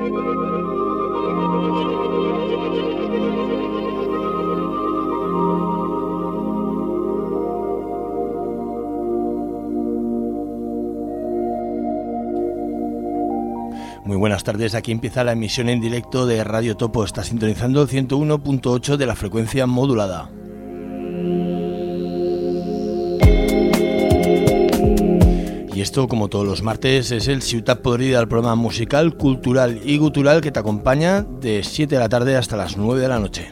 Muy buenas tardes, aquí empieza la emisión en directo de Radio Topo. Está sintonizando el 101.8 de la frecuencia modulada. Y esto, como todos los martes, es el Ciutat Podrida, el programa musical, cultural y gutural que te acompaña de 7 de la tarde hasta las 9 de la noche.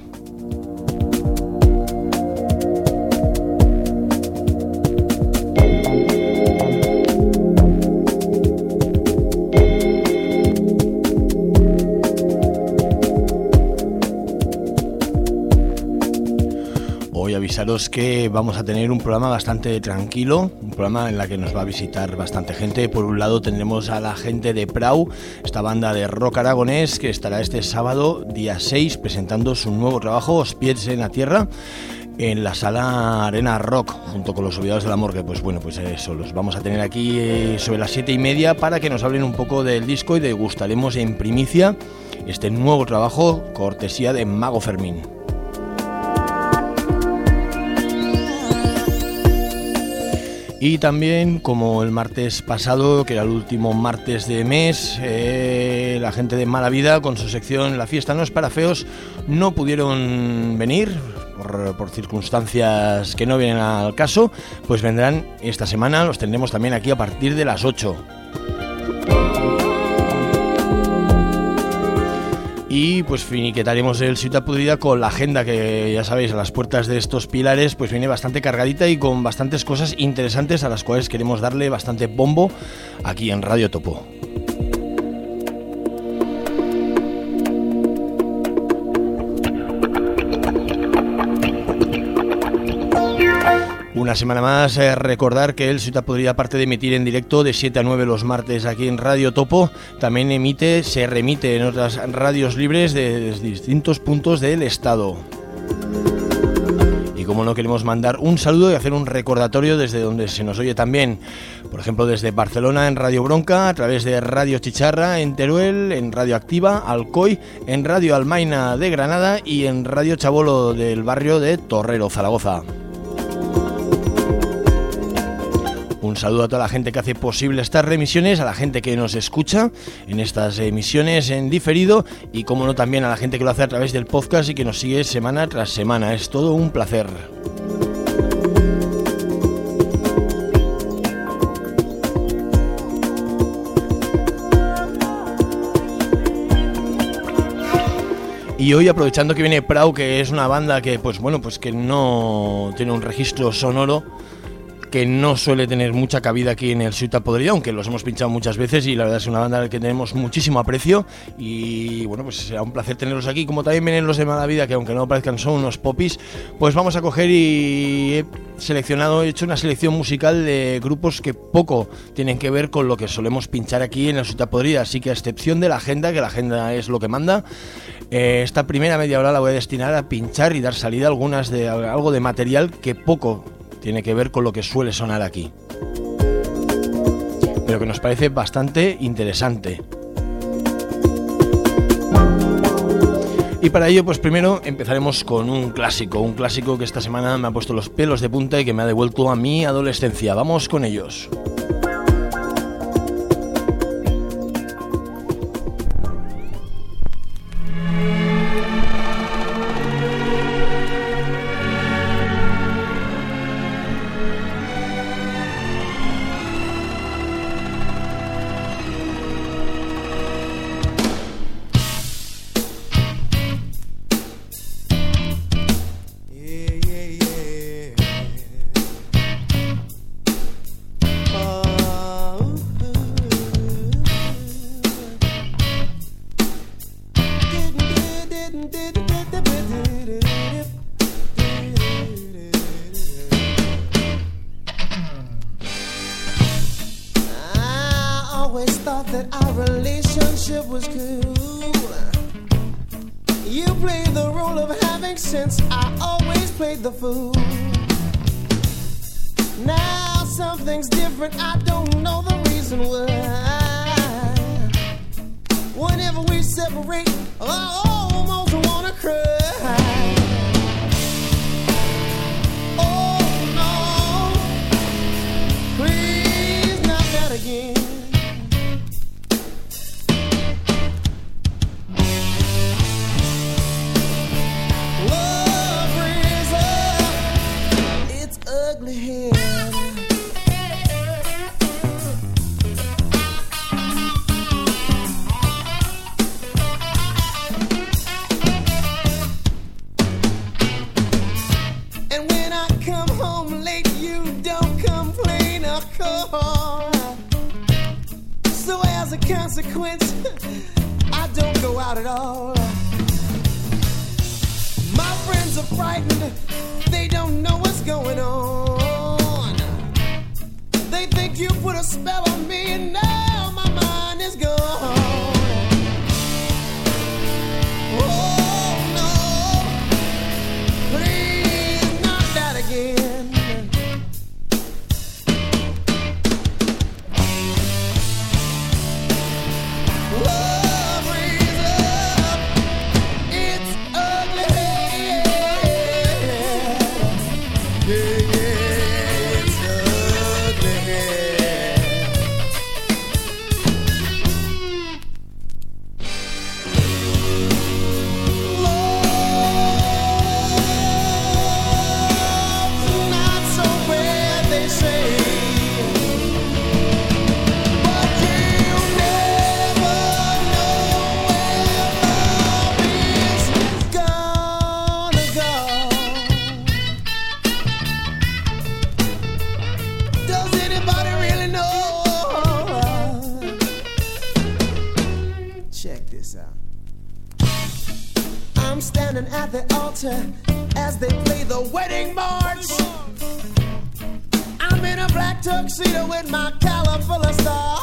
Avisaros que vamos a tener un programa bastante tranquilo, un programa en el que nos va a visitar bastante gente. Por un lado tendremos a la gente de Prau, esta banda de rock aragonés que estará este sábado, día 6, presentando su nuevo trabajo, Os pies en la tierra, en la sala Arena Rock, junto con los Olvidados del Amor, que pues eso, los vamos a tener aquí sobre las 7:30 para que nos hablen un poco del disco y degustaremos en primicia este nuevo trabajo, cortesía de Mago Fermín. Y también, como el martes pasado, que era el último martes de mes, la gente de Mala Vida, con su sección La fiesta no es para feos, no pudieron venir por circunstancias que no vienen al caso, pues vendrán esta semana, los tendremos también aquí a partir de las 8. Y pues finiquitaremos el Ciutat Podrida con la agenda que, ya sabéis, a las puertas de estos pilares pues viene bastante cargadita y con bastantes cosas interesantes a las cuales queremos darle bastante bombo aquí en Radio Topo. Una semana más, recordar que el Ciutat Podrida, aparte de emitir en directo de 7 a 9 los martes aquí en Radio Topo, también se remite en otras radios libres de distintos puntos del estado. Y como no, queremos mandar un saludo y hacer un recordatorio desde donde se nos oye también, por ejemplo desde Barcelona en Radio Bronca, a través de Radio Chicharra en Teruel, en Radio Activa, Alcoy, en Radio Almaina de Granada y en Radio Chabolo del barrio de Torrero, Zaragoza. Un saludo a toda la gente que hace posible estas remisiones, a la gente que nos escucha en estas emisiones en diferido y, como no, también a la gente que lo hace a través del podcast y que nos sigue semana tras semana. Es todo un placer. Y hoy, aprovechando que viene Prau, que es una banda que que no tiene un registro sonoro, que no suele tener mucha cabida aquí en el Ciutat Podrida, aunque los hemos pinchado muchas veces y la verdad es una banda a la que tenemos muchísimo aprecio y bueno, pues será un placer tenerlos aquí, como también vienen los de Mala Vida, que aunque no parezcan son unos popis, pues vamos a coger y he hecho una selección musical de grupos que poco tienen que ver con lo que solemos pinchar aquí en el Ciutat Podrida, así que a excepción de la agenda, que la agenda es lo que manda, esta primera media hora la voy a destinar a pinchar y dar salida a algo de material que poco tiene que ver con lo que suele sonar aquí, pero que nos parece bastante interesante. Y para ello, pues primero empezaremos con un clásico que esta semana me ha puesto los pelos de punta y que me ha devuelto a mi adolescencia. Vamos con ellos. Whenever we separate, I almost wanna cry. Oh no, please not that again. Love brings up its ugly head. So as a consequence, I don't go out at all. My friends are frightened, they don't know what's going on. They think you put a spell on me and now my mind is gone. Oh no, please not that again. At the altar as they play the wedding march. I'm in a black tuxedo with my collar full of stars.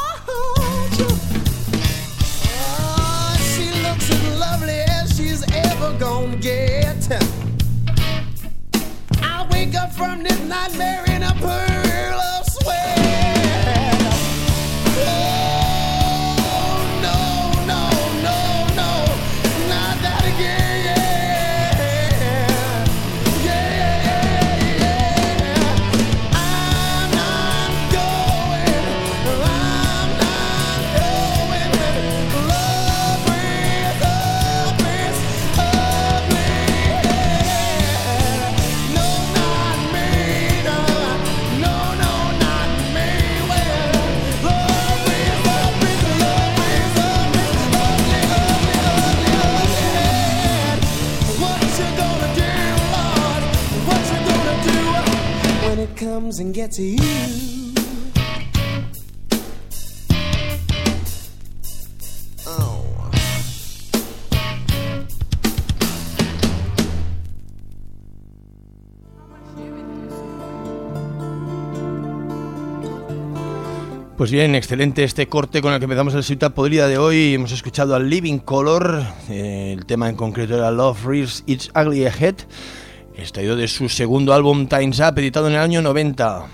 Oh, she looks as lovely as she's ever gonna get. I wake up from this nightmare in a pearl of sweat. Oh, no, no, no, no, not that again. Comes and gets you. Oh. Pues bien, excelente este corte con el que empezamos el Ciutat Podrida de hoy. Hemos escuchado a Living Color, el tema en concreto era Love Rears Its Ugly Head, extraído de su segundo álbum Time's Up, editado en el año 90.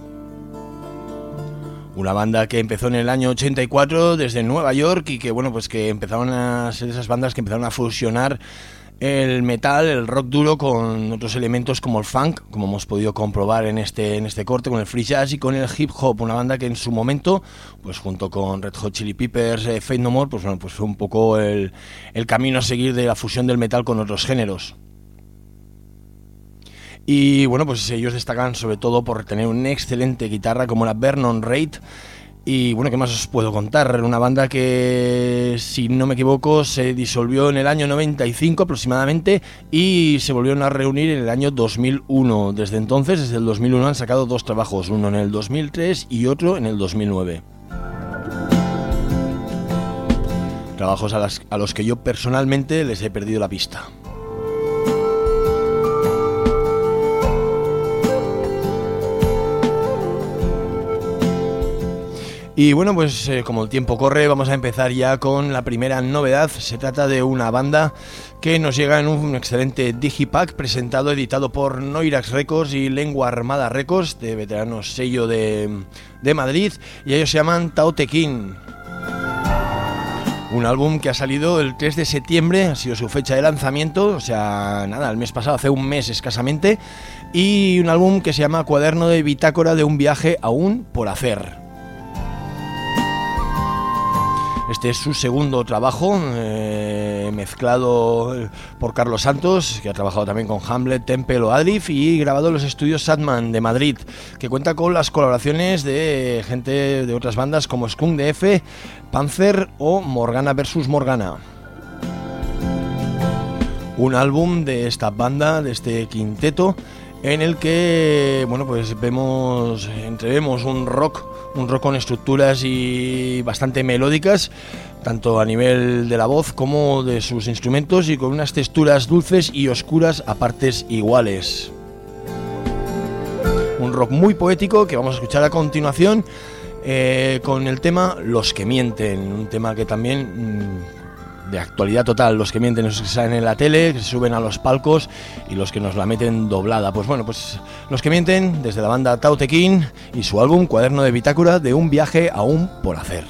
Una banda que empezó en el año 84 desde Nueva York y que bueno, pues que empezaron a ser esas bandas que empezaron a fusionar el metal, el rock duro con otros elementos como el funk, como hemos podido comprobar en este corte, con el free jazz y con el hip hop. Una banda que en su momento, pues junto con Red Hot Chili Peppers, Faith No More, pues bueno, pues fue un poco el camino a seguir de la fusión del metal con otros géneros. Y bueno, pues ellos destacan sobre todo por tener una excelente guitarra como la Vernon Reid. Y bueno, ¿qué más os puedo contar? Una banda que, si no me equivoco, se disolvió en el año 95 aproximadamente y se volvieron a reunir en el año 2001. Desde entonces, desde el 2001, han sacado dos trabajos, uno en el 2003 y otro en el 2009. Trabajos a los que yo personalmente les he perdido la pista. Y bueno, pues como el tiempo corre, vamos a empezar ya con la primera novedad. Se trata de una banda que nos llega en un excelente digipack presentado, editado por Noirax Records y Lengua Armada Records, de veteranos sello de Madrid, y ellos se llaman Tao Te King. Un álbum que ha salido el 3 de septiembre, ha sido su fecha de lanzamiento, o sea, nada, el mes pasado, hace un mes escasamente, y un álbum que se llama Cuaderno de bitácora de un viaje aún por hacer. Este es su segundo trabajo, mezclado por Carlos Santos, que ha trabajado también con Hamlet, Temple o Adrift, y grabado en los estudios Satman de Madrid, que cuenta con las colaboraciones de gente de otras bandas como Skunk DF, Panzer o Morgana vs Morgana. Un álbum de esta banda, de este quinteto, en el que, bueno, pues entrevemos un rock con estructuras y bastante melódicas, tanto a nivel de la voz como de sus instrumentos, y con unas texturas dulces y oscuras a partes iguales. Un rock muy poético que vamos a escuchar a continuación, con el tema Los que mienten, un tema que también de actualidad total. Los que mienten, los que salen en la tele, que se suben a los palcos, y los que nos la meten doblada. Pues bueno, pues Los que mienten, desde la banda Tao Te King y su álbum Cuaderno de bitácora de un viaje aún por hacer.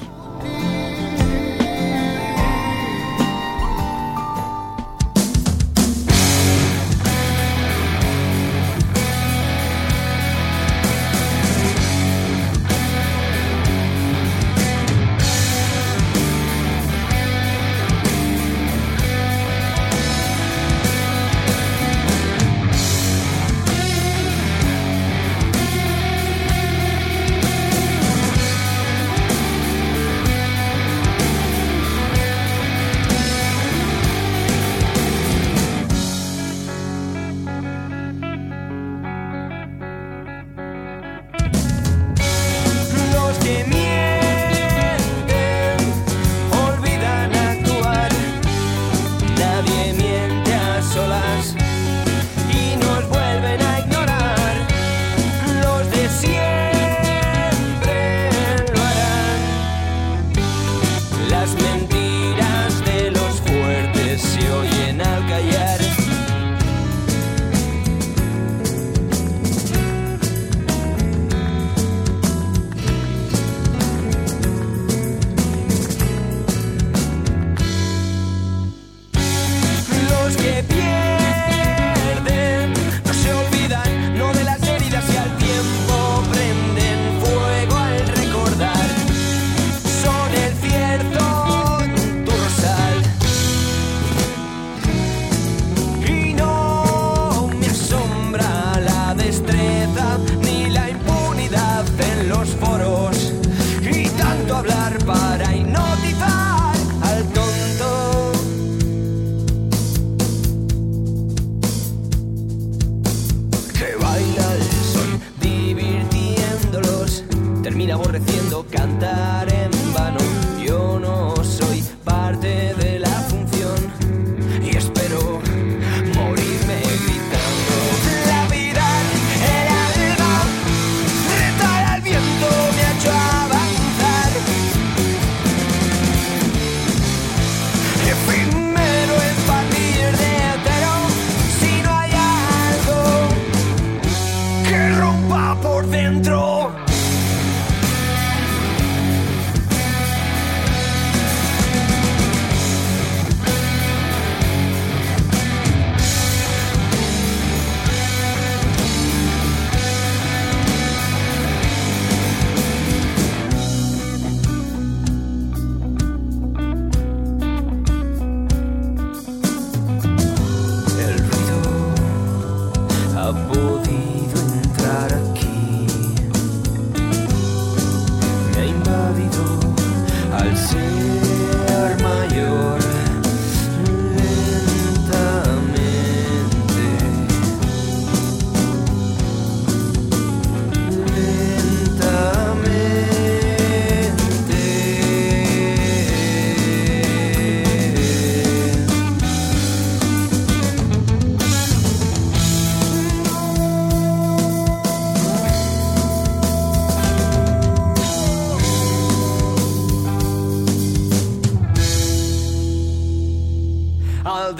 Al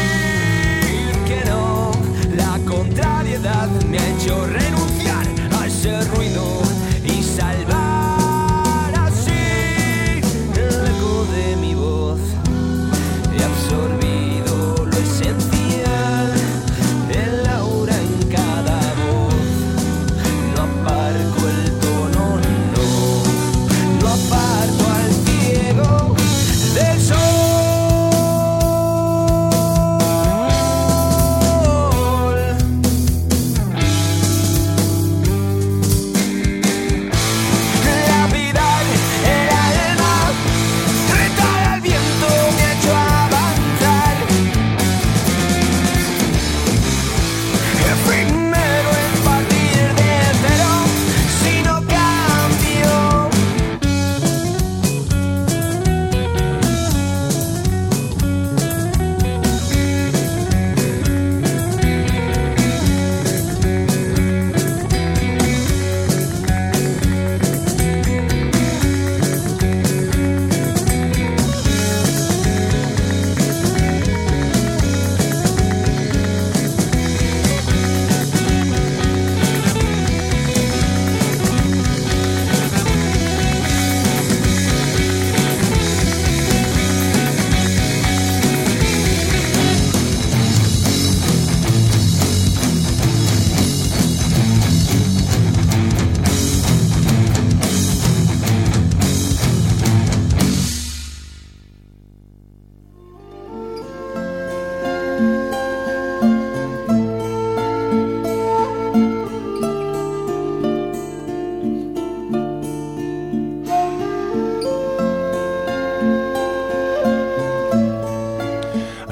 decir que no, la contrariedad me ha hecho renunciar a ese ruido y salvar así el eco de mi voz.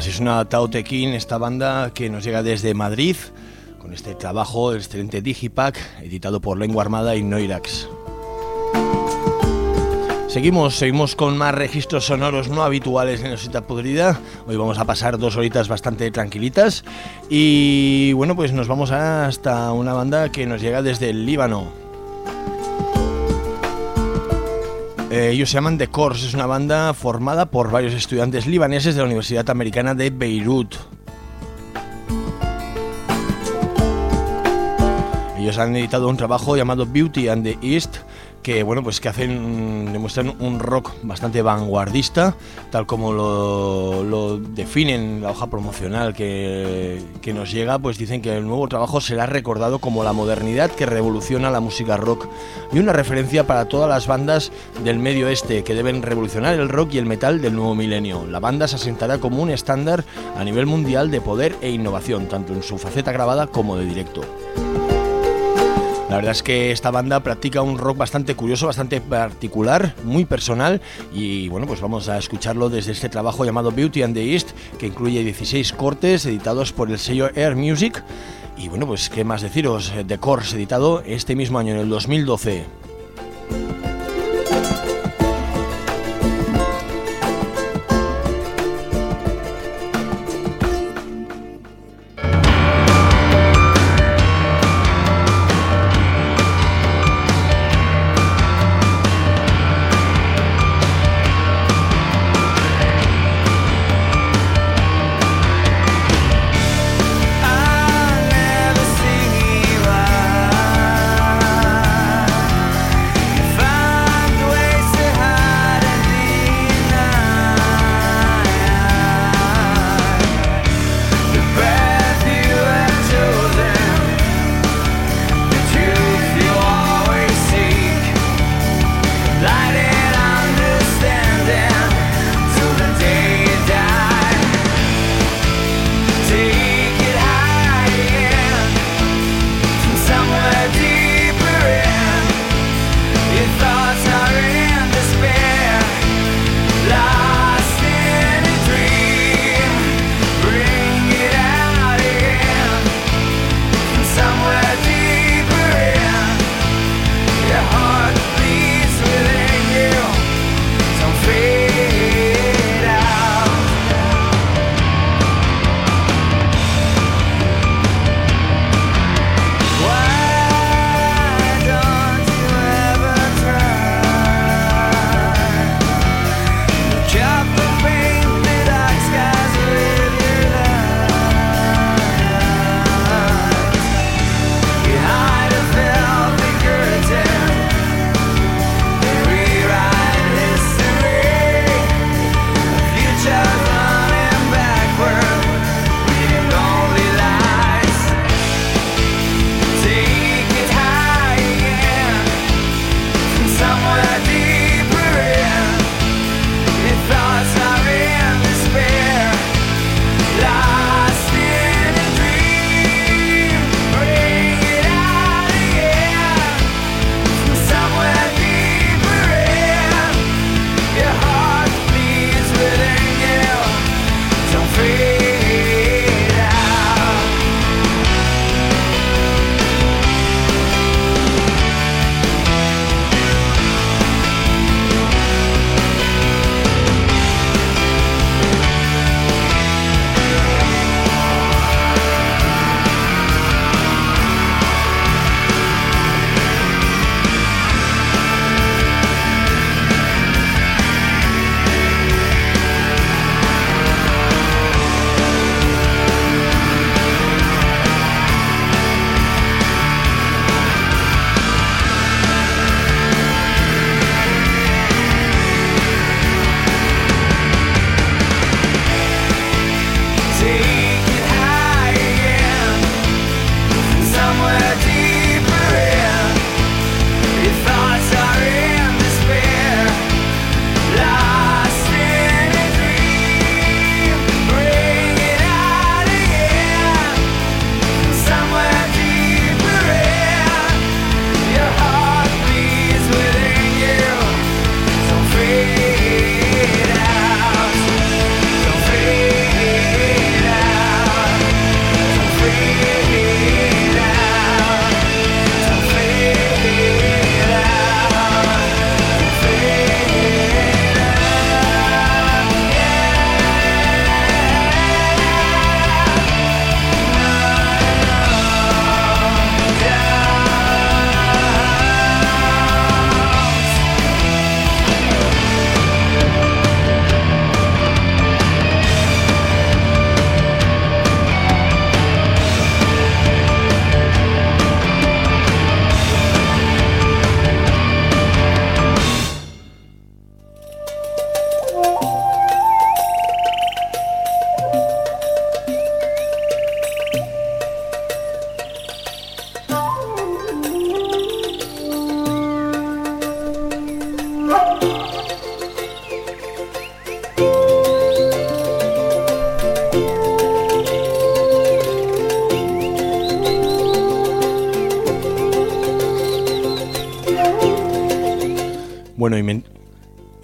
Así suena Tao Te King, esta banda que nos llega desde Madrid, con este trabajo, el excelente Digipack, editado por Lengua Armada y Noirax. Seguimos con más registros sonoros no habituales en la Ciutat Podrida. Hoy vamos a pasar 2 horitas bastante tranquilitas. Y bueno, pues nos vamos hasta una banda que nos llega desde el Líbano. Ellos se llaman The Course, es una banda formada por varios estudiantes libaneses de la Universidad Americana de Beirut. Ellos han editado un trabajo llamado Beauty and the East, que bueno, pues que demuestran un rock bastante vanguardista, tal como lo definen la hoja promocional que nos llega. Pues dicen que el nuevo trabajo será recordado como la modernidad que revoluciona la música rock y una referencia para todas las bandas del medio oeste que deben revolucionar el rock y el metal del nuevo milenio. La banda se asentará como un estándar a nivel mundial de poder e innovación, tanto en su faceta grabada como de directo. La verdad es que esta banda practica un rock bastante curioso, bastante particular, muy personal, y bueno, pues vamos a escucharlo desde este trabajo llamado Beauty and the East, que incluye 16 cortes editados por el sello Air Music. Y bueno, pues qué más deciros, The Course, editado este mismo año, en el 2012.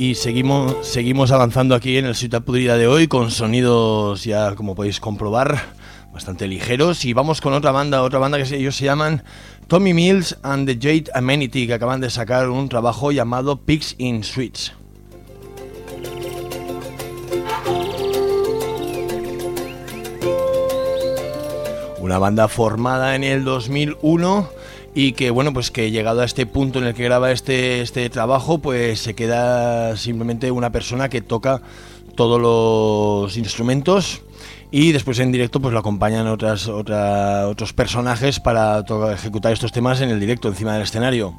Y seguimos avanzando aquí en el Ciutat Podrida de hoy con sonidos ya, como podéis comprobar, bastante ligeros. Y vamos con otra banda que ellos se llaman Tommy Mills and the Jade Amenity, que acaban de sacar un trabajo llamado Pigs in Sweets. Una banda formada en el 2001 y que, bueno, pues que llegado a este punto en el que graba este trabajo, pues se queda simplemente una persona que toca todos los instrumentos y después en directo pues lo acompañan otros personajes para ejecutar estos temas en el directo, encima del escenario.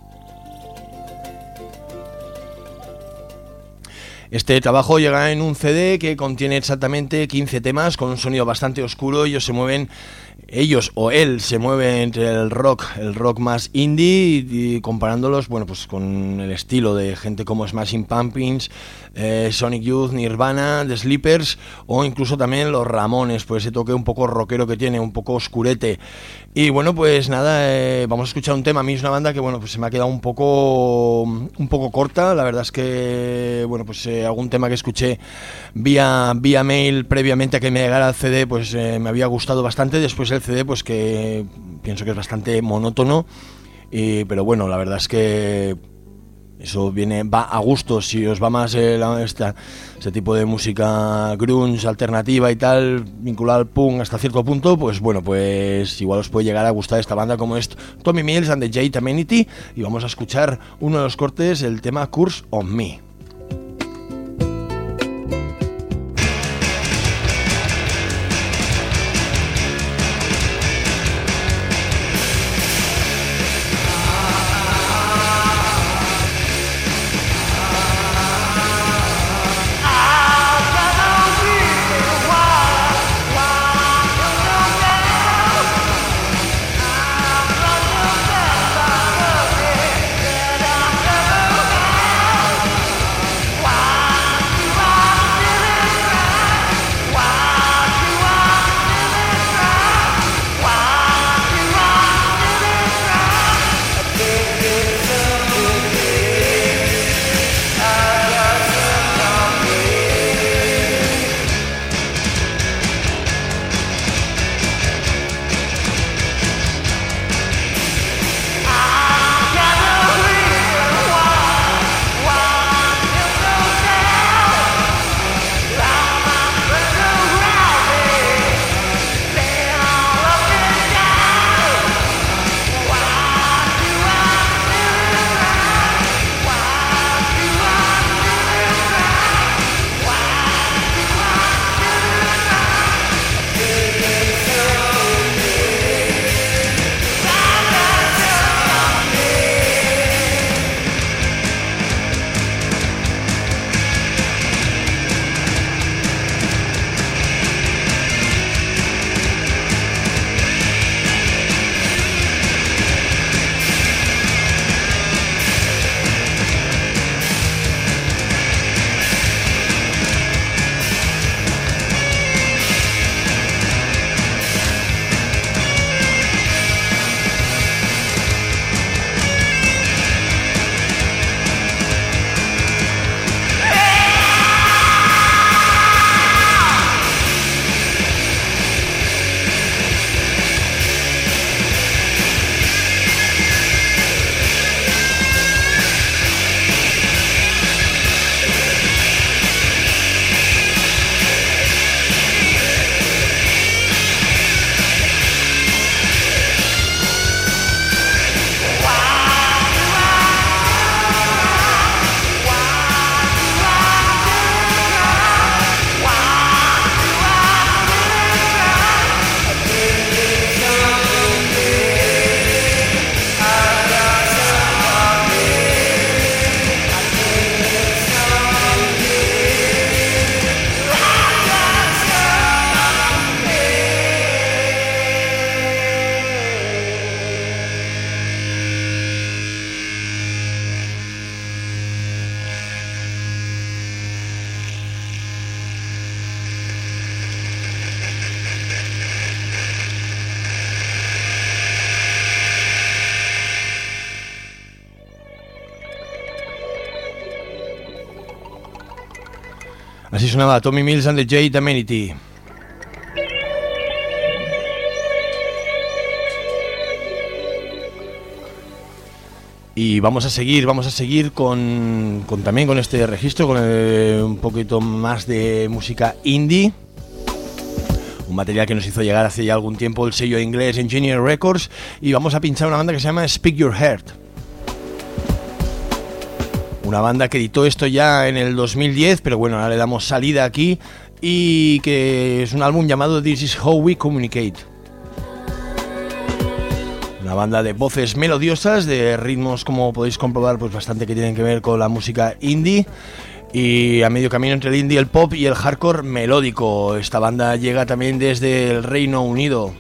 Este trabajo llega en un CD que contiene exactamente 15 temas con un sonido bastante oscuro. Ellos o él se mueve entre el rock más indie y comparándolos, bueno, pues con el estilo de gente como Smashing Pumpkins, Sonic Youth, Nirvana, The Sleepers o incluso también los Ramones, pues ese toque un poco rockero que tiene, un poco oscurete. Y bueno, pues nada, vamos a escuchar un tema. A mí es una banda que, bueno, pues se me ha quedado un poco corta. La verdad es que, bueno, pues algún tema que escuché vía mail previamente a que me llegara el CD, pues me había gustado bastante. Después el CD, pues que pienso que es bastante monótono, pero bueno, la verdad es que eso va a gusto. Si os va más este tipo de música grunge, alternativa y tal, vinculada al punk hasta cierto punto, pues bueno, pues igual os puede llegar a gustar esta banda como es Tommy Mills and the Jade Amenity. Y vamos a escuchar uno de los cortes, el tema Curse on Me. Así sonaba Tommy Mills and the Jade Amenity. Y vamos a seguir con también con este registro, con un poquito más de música indie. Un material que nos hizo llegar hace ya algún tiempo el sello inglés Engineer Records. Y vamos a pinchar una banda que se llama Speak Your Heart. Una banda que editó esto ya en el 2010, pero bueno, ahora le damos salida aquí. Y que es un álbum llamado This Is How We Communicate. Una banda de voces melodiosas, de ritmos, como podéis comprobar, pues bastante que tienen que ver con la música indie. Y a medio camino entre el indie, el pop y el hardcore melódico. Esta banda llega también desde el Reino Unido.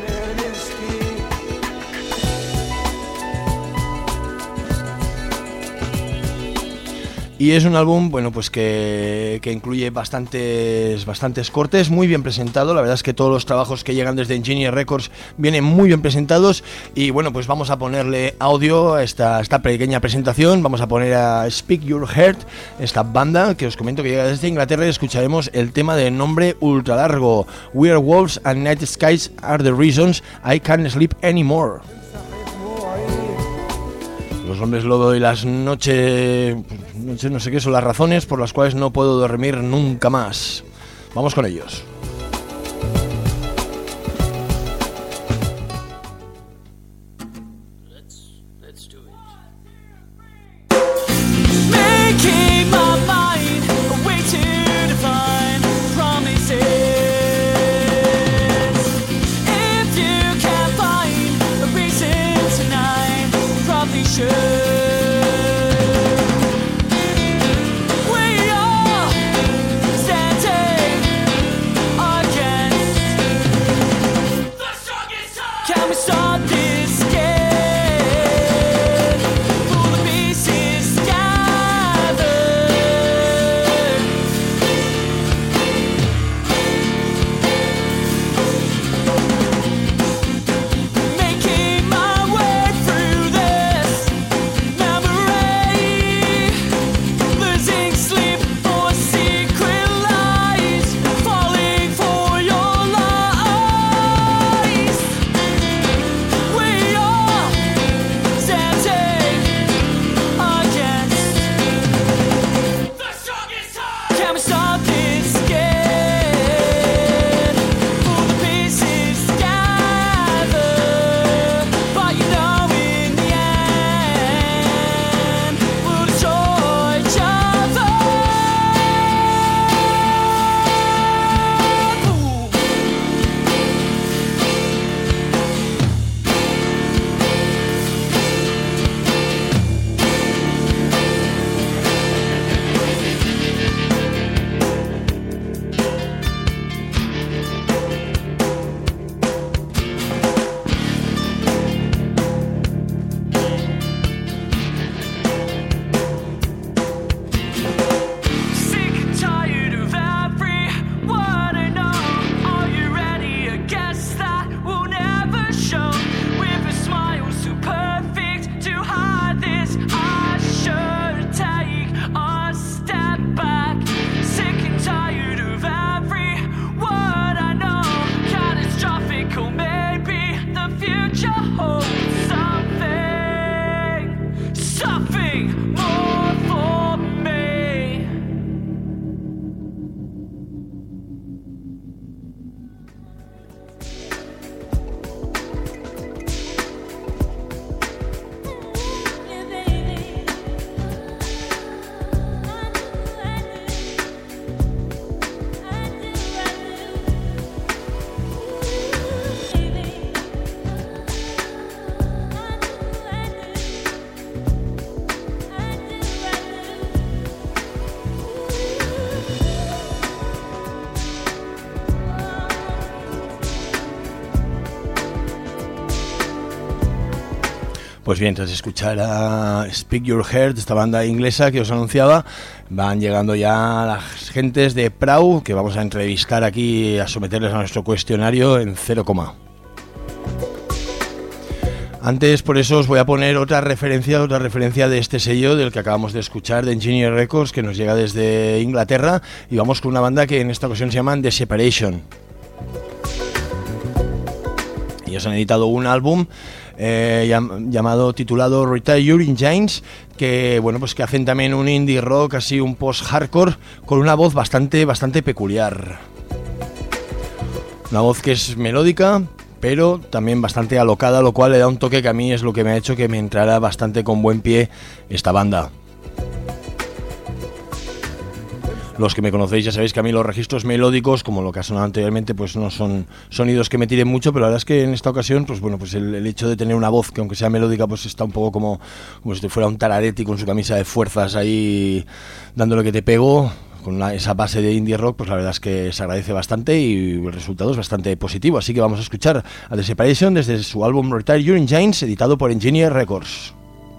Y es un álbum, bueno, pues que incluye bastantes cortes, muy bien presentado. La verdad es que todos los trabajos que llegan desde Engineer Records vienen muy bien presentados. Y bueno, pues vamos a ponerle audio a esta pequeña presentación. Vamos a poner a Speak Your Heart, esta banda que os comento que llega desde Inglaterra, y escucharemos el tema de nombre ultra largo. Werewolves and Night Skies are the reasons I can't sleep anymore. Los hombres lobo y las noches, no sé qué son las razones por las cuales no puedo dormir nunca más. Vamos con ellos. Pues bien, tras escuchar a Speak Your Heart, esta banda inglesa que os anunciaba, van llegando ya las gentes de Prau, que vamos a entrevistar aquí, a someterles a nuestro cuestionario en 0, Antes, por eso, os voy a poner otra referencia de este sello del que acabamos de escuchar, de Engineer Records, que nos llega desde Inglaterra, y vamos con una banda que en esta ocasión se llaman The Separation. Ellos han editado un álbum titulado Retire in Chains, que bueno, pues que hacen también un indie rock, así un post-hardcore, con una voz bastante peculiar. Una voz que es melódica, pero también bastante alocada, lo cual le da un toque que a mí es lo que me ha hecho que me entrara bastante con buen pie esta banda. Los que me conocéis ya sabéis que a mí los registros melódicos, como lo que ha sonado anteriormente, pues no son sonidos que me tiren mucho, pero la verdad es que en esta ocasión, pues bueno, pues el hecho de tener una voz que aunque sea melódica, pues está un poco como si fuera un Tararetti con su camisa de fuerzas ahí dándole que te pego, con esa base de indie rock, pues la verdad es que se agradece bastante y el resultado es bastante positivo. Así que vamos a escuchar a The Separation desde su álbum Retire in Chains, editado por Engineer Records.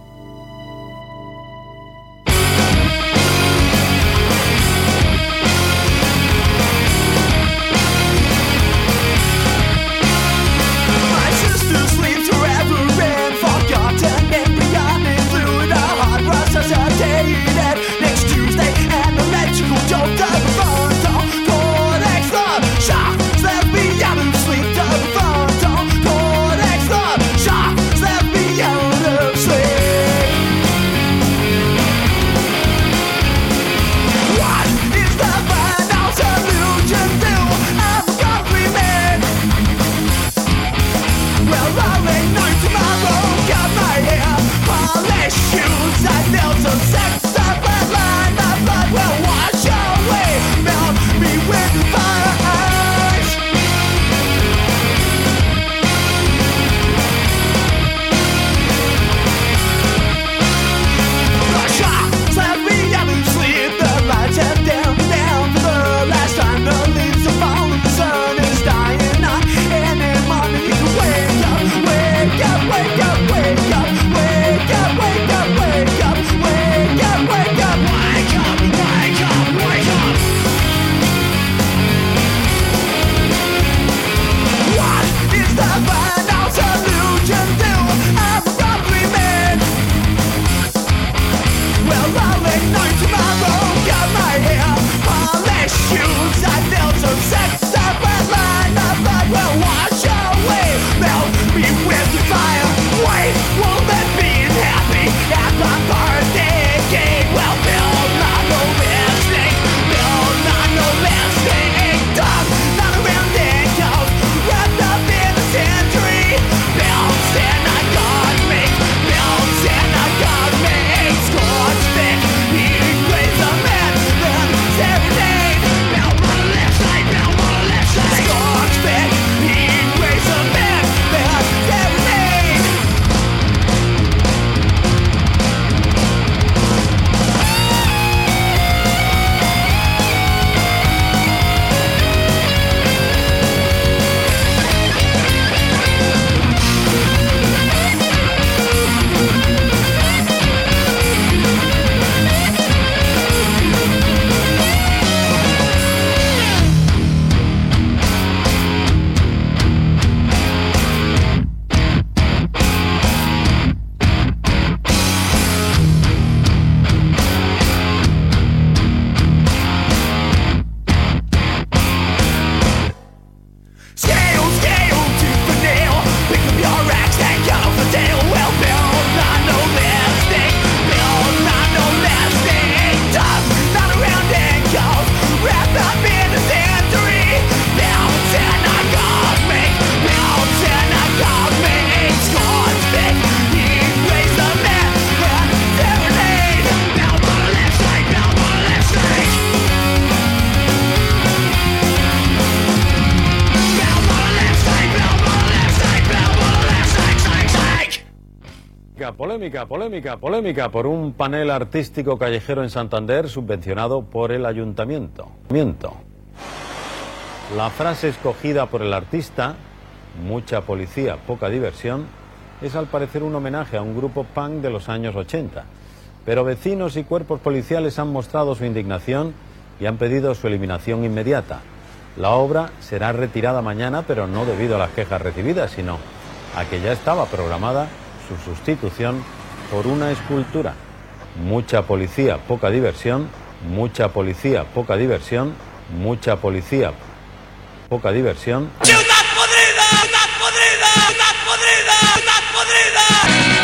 Polémica por un panel artístico callejero en Santander subvencionado por el ayuntamiento. La frase escogida por el artista, mucha policía, poca diversión, es al parecer un homenaje a un grupo punk de los años 80. Pero vecinos y cuerpos policiales han mostrado su indignación y han pedido su eliminación inmediata. La obra será retirada mañana, pero no debido a las quejas recibidas, sino a que ya estaba programada su sustitución por una escultura. Mucha policía, poca diversión, mucha policía, poca diversión, mucha policía, poca diversión. ¡Ciudad podrida! ¡Ciudad podrida! ¡Ciudad podrida! ¡Ciudad podrida!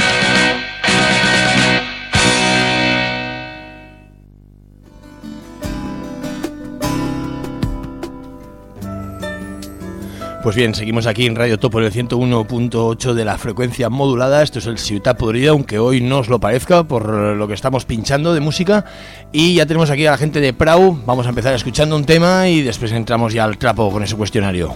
Pues bien, seguimos aquí en Radio Topo en el 101.8 de la frecuencia modulada. Esto es el Ciutat Podrida, aunque hoy no os lo parezca por lo que estamos pinchando de música. Y ya tenemos aquí a la gente de Prau. Vamos a empezar escuchando un tema y después entramos ya al trapo con ese cuestionario.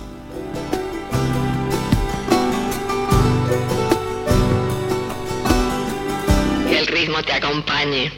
Que el ritmo te acompañe.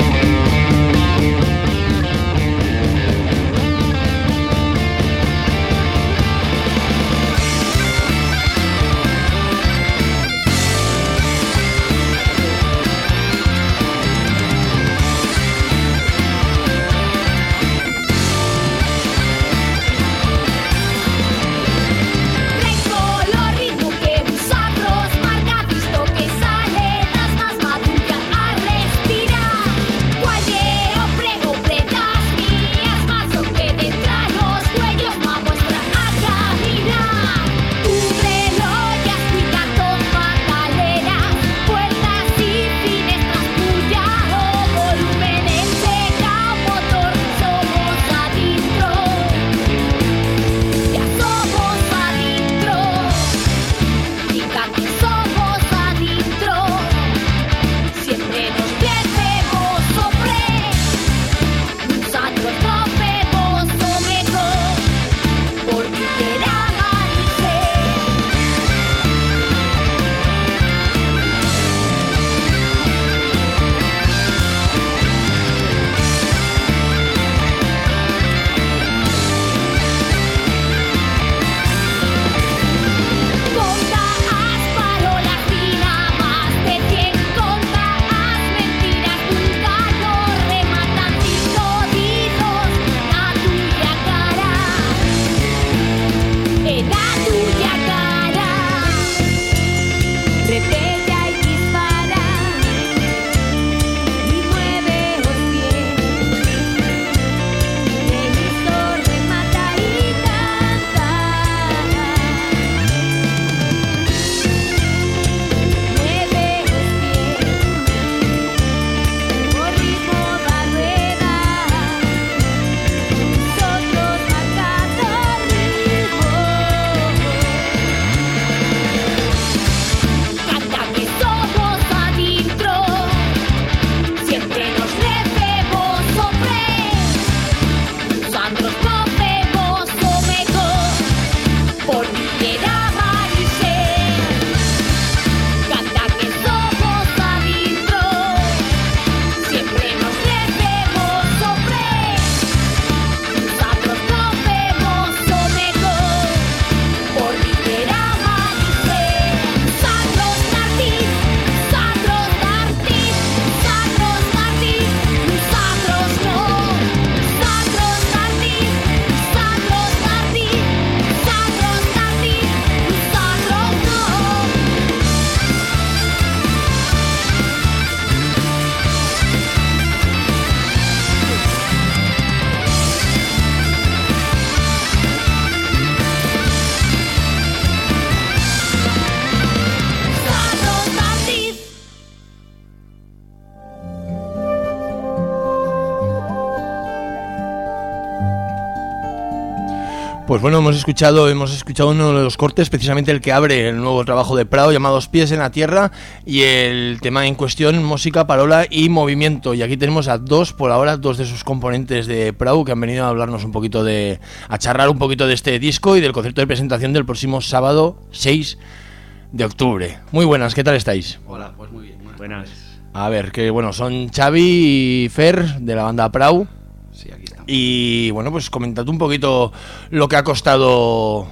Pues bueno, hemos escuchado uno de los cortes, precisamente el que abre el nuevo trabajo de Prau, llamado Pies en la Tierra, y el tema en cuestión, música, parola y movimiento. Y aquí tenemos a dos de sus componentes de Prau, que han venido a hablarnos un poquito a charlar un poquito de este disco y del concierto de presentación del próximo sábado 6 de octubre. Muy buenas, ¿qué tal estáis? Hola, pues muy bien. Buenas. A ver, que bueno, son Xavi y Fer de la banda Prau. Sí, aquí estamos. Y bueno, pues comentad un poquito lo que ha costado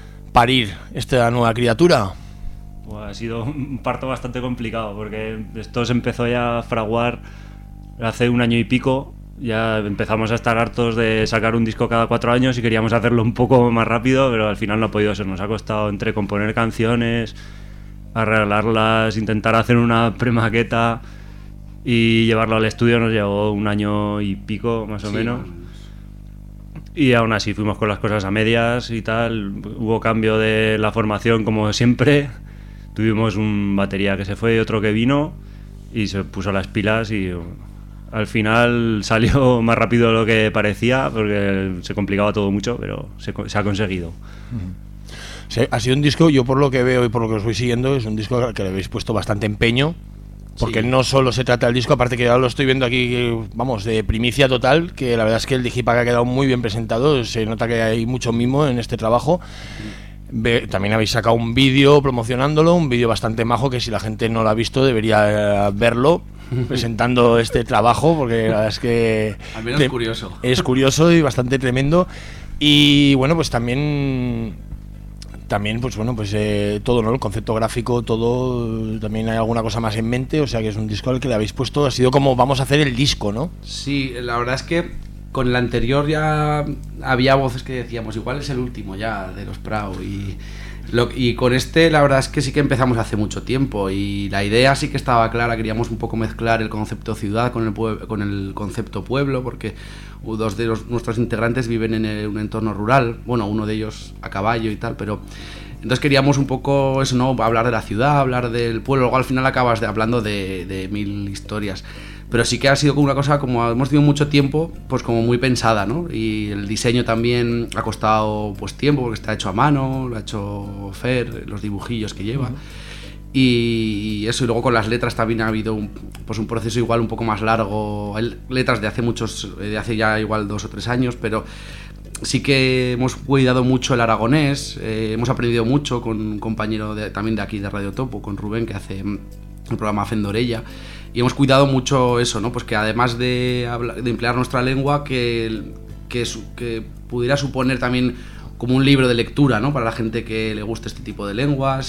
parir esta nueva criatura. Pues ha sido un parto bastante complicado, porque esto se empezó ya a fraguar hace 1 año y pico. Ya empezamos a estar hartos de sacar un disco cada 4 años y queríamos hacerlo un poco más rápido, pero al final no ha podido ser. Nos ha costado entre componer canciones, arreglarlas, intentar hacer una premaqueta y llevarlo al estudio nos llevó 1 año y pico, más o menos. Y aún así fuimos con las cosas a medias y tal. Hubo cambio de la formación como siempre. Tuvimos un batería que se fue y otro que vino y se puso las pilas y al final salió más rápido de lo que parecía porque se complicaba todo mucho, pero se ha conseguido. Sí, ha sido un disco, yo por lo que veo y por lo que os voy siguiendo, es un disco que le habéis puesto bastante empeño. Porque no solo se trata del disco, aparte que ahora lo estoy viendo aquí, vamos, de primicia total, que la verdad es que el Digipack ha quedado muy bien presentado, se nota que hay mucho mimo en este trabajo. También habéis sacado un vídeo promocionándolo, un vídeo bastante majo, que si la gente no lo ha visto debería verlo, presentando este trabajo, porque la verdad es que... Al menos curioso. Es curioso y bastante tremendo. Y bueno, pues también pues bueno, pues todo, ¿no? El concepto gráfico, todo, también hay alguna cosa más en mente, o sea que es un disco al que le habéis puesto, ha sido como vamos a hacer el disco, ¿no? Sí, la verdad es que con el anterior ya había voces que decíamos, igual es el último ya de los Prau, y con este la verdad es que sí que empezamos hace mucho tiempo y la idea sí que estaba clara, queríamos un poco mezclar el concepto ciudad con el concepto pueblo, porque 2 de nuestros integrantes viven en un entorno rural, bueno, uno de ellos a caballo y tal, pero entonces queríamos un poco eso, ¿no? Hablar de la ciudad, hablar del pueblo, luego al final acabas hablando de 1000 historias. Pero sí que ha sido como una cosa, como hemos tenido mucho tiempo, pues como muy pensada, ¿no? Y el diseño también ha costado pues tiempo, porque está hecho a mano, lo ha hecho Fer, los dibujillos que lleva. Y eso, y luego con las letras también ha habido un proceso igual un poco más largo. Hay letras de hace ya igual 2 o 3 años, pero sí que hemos cuidado mucho el aragonés, hemos aprendido mucho con un compañero también de aquí de Radio Topo, con Rubén, que hace el programa Fendorella, y hemos cuidado mucho eso, ¿no? Pues que además de emplear nuestra lengua, que pudiera suponer también como un libro de lectura, ¿no? Para la gente que le guste este tipo de lenguas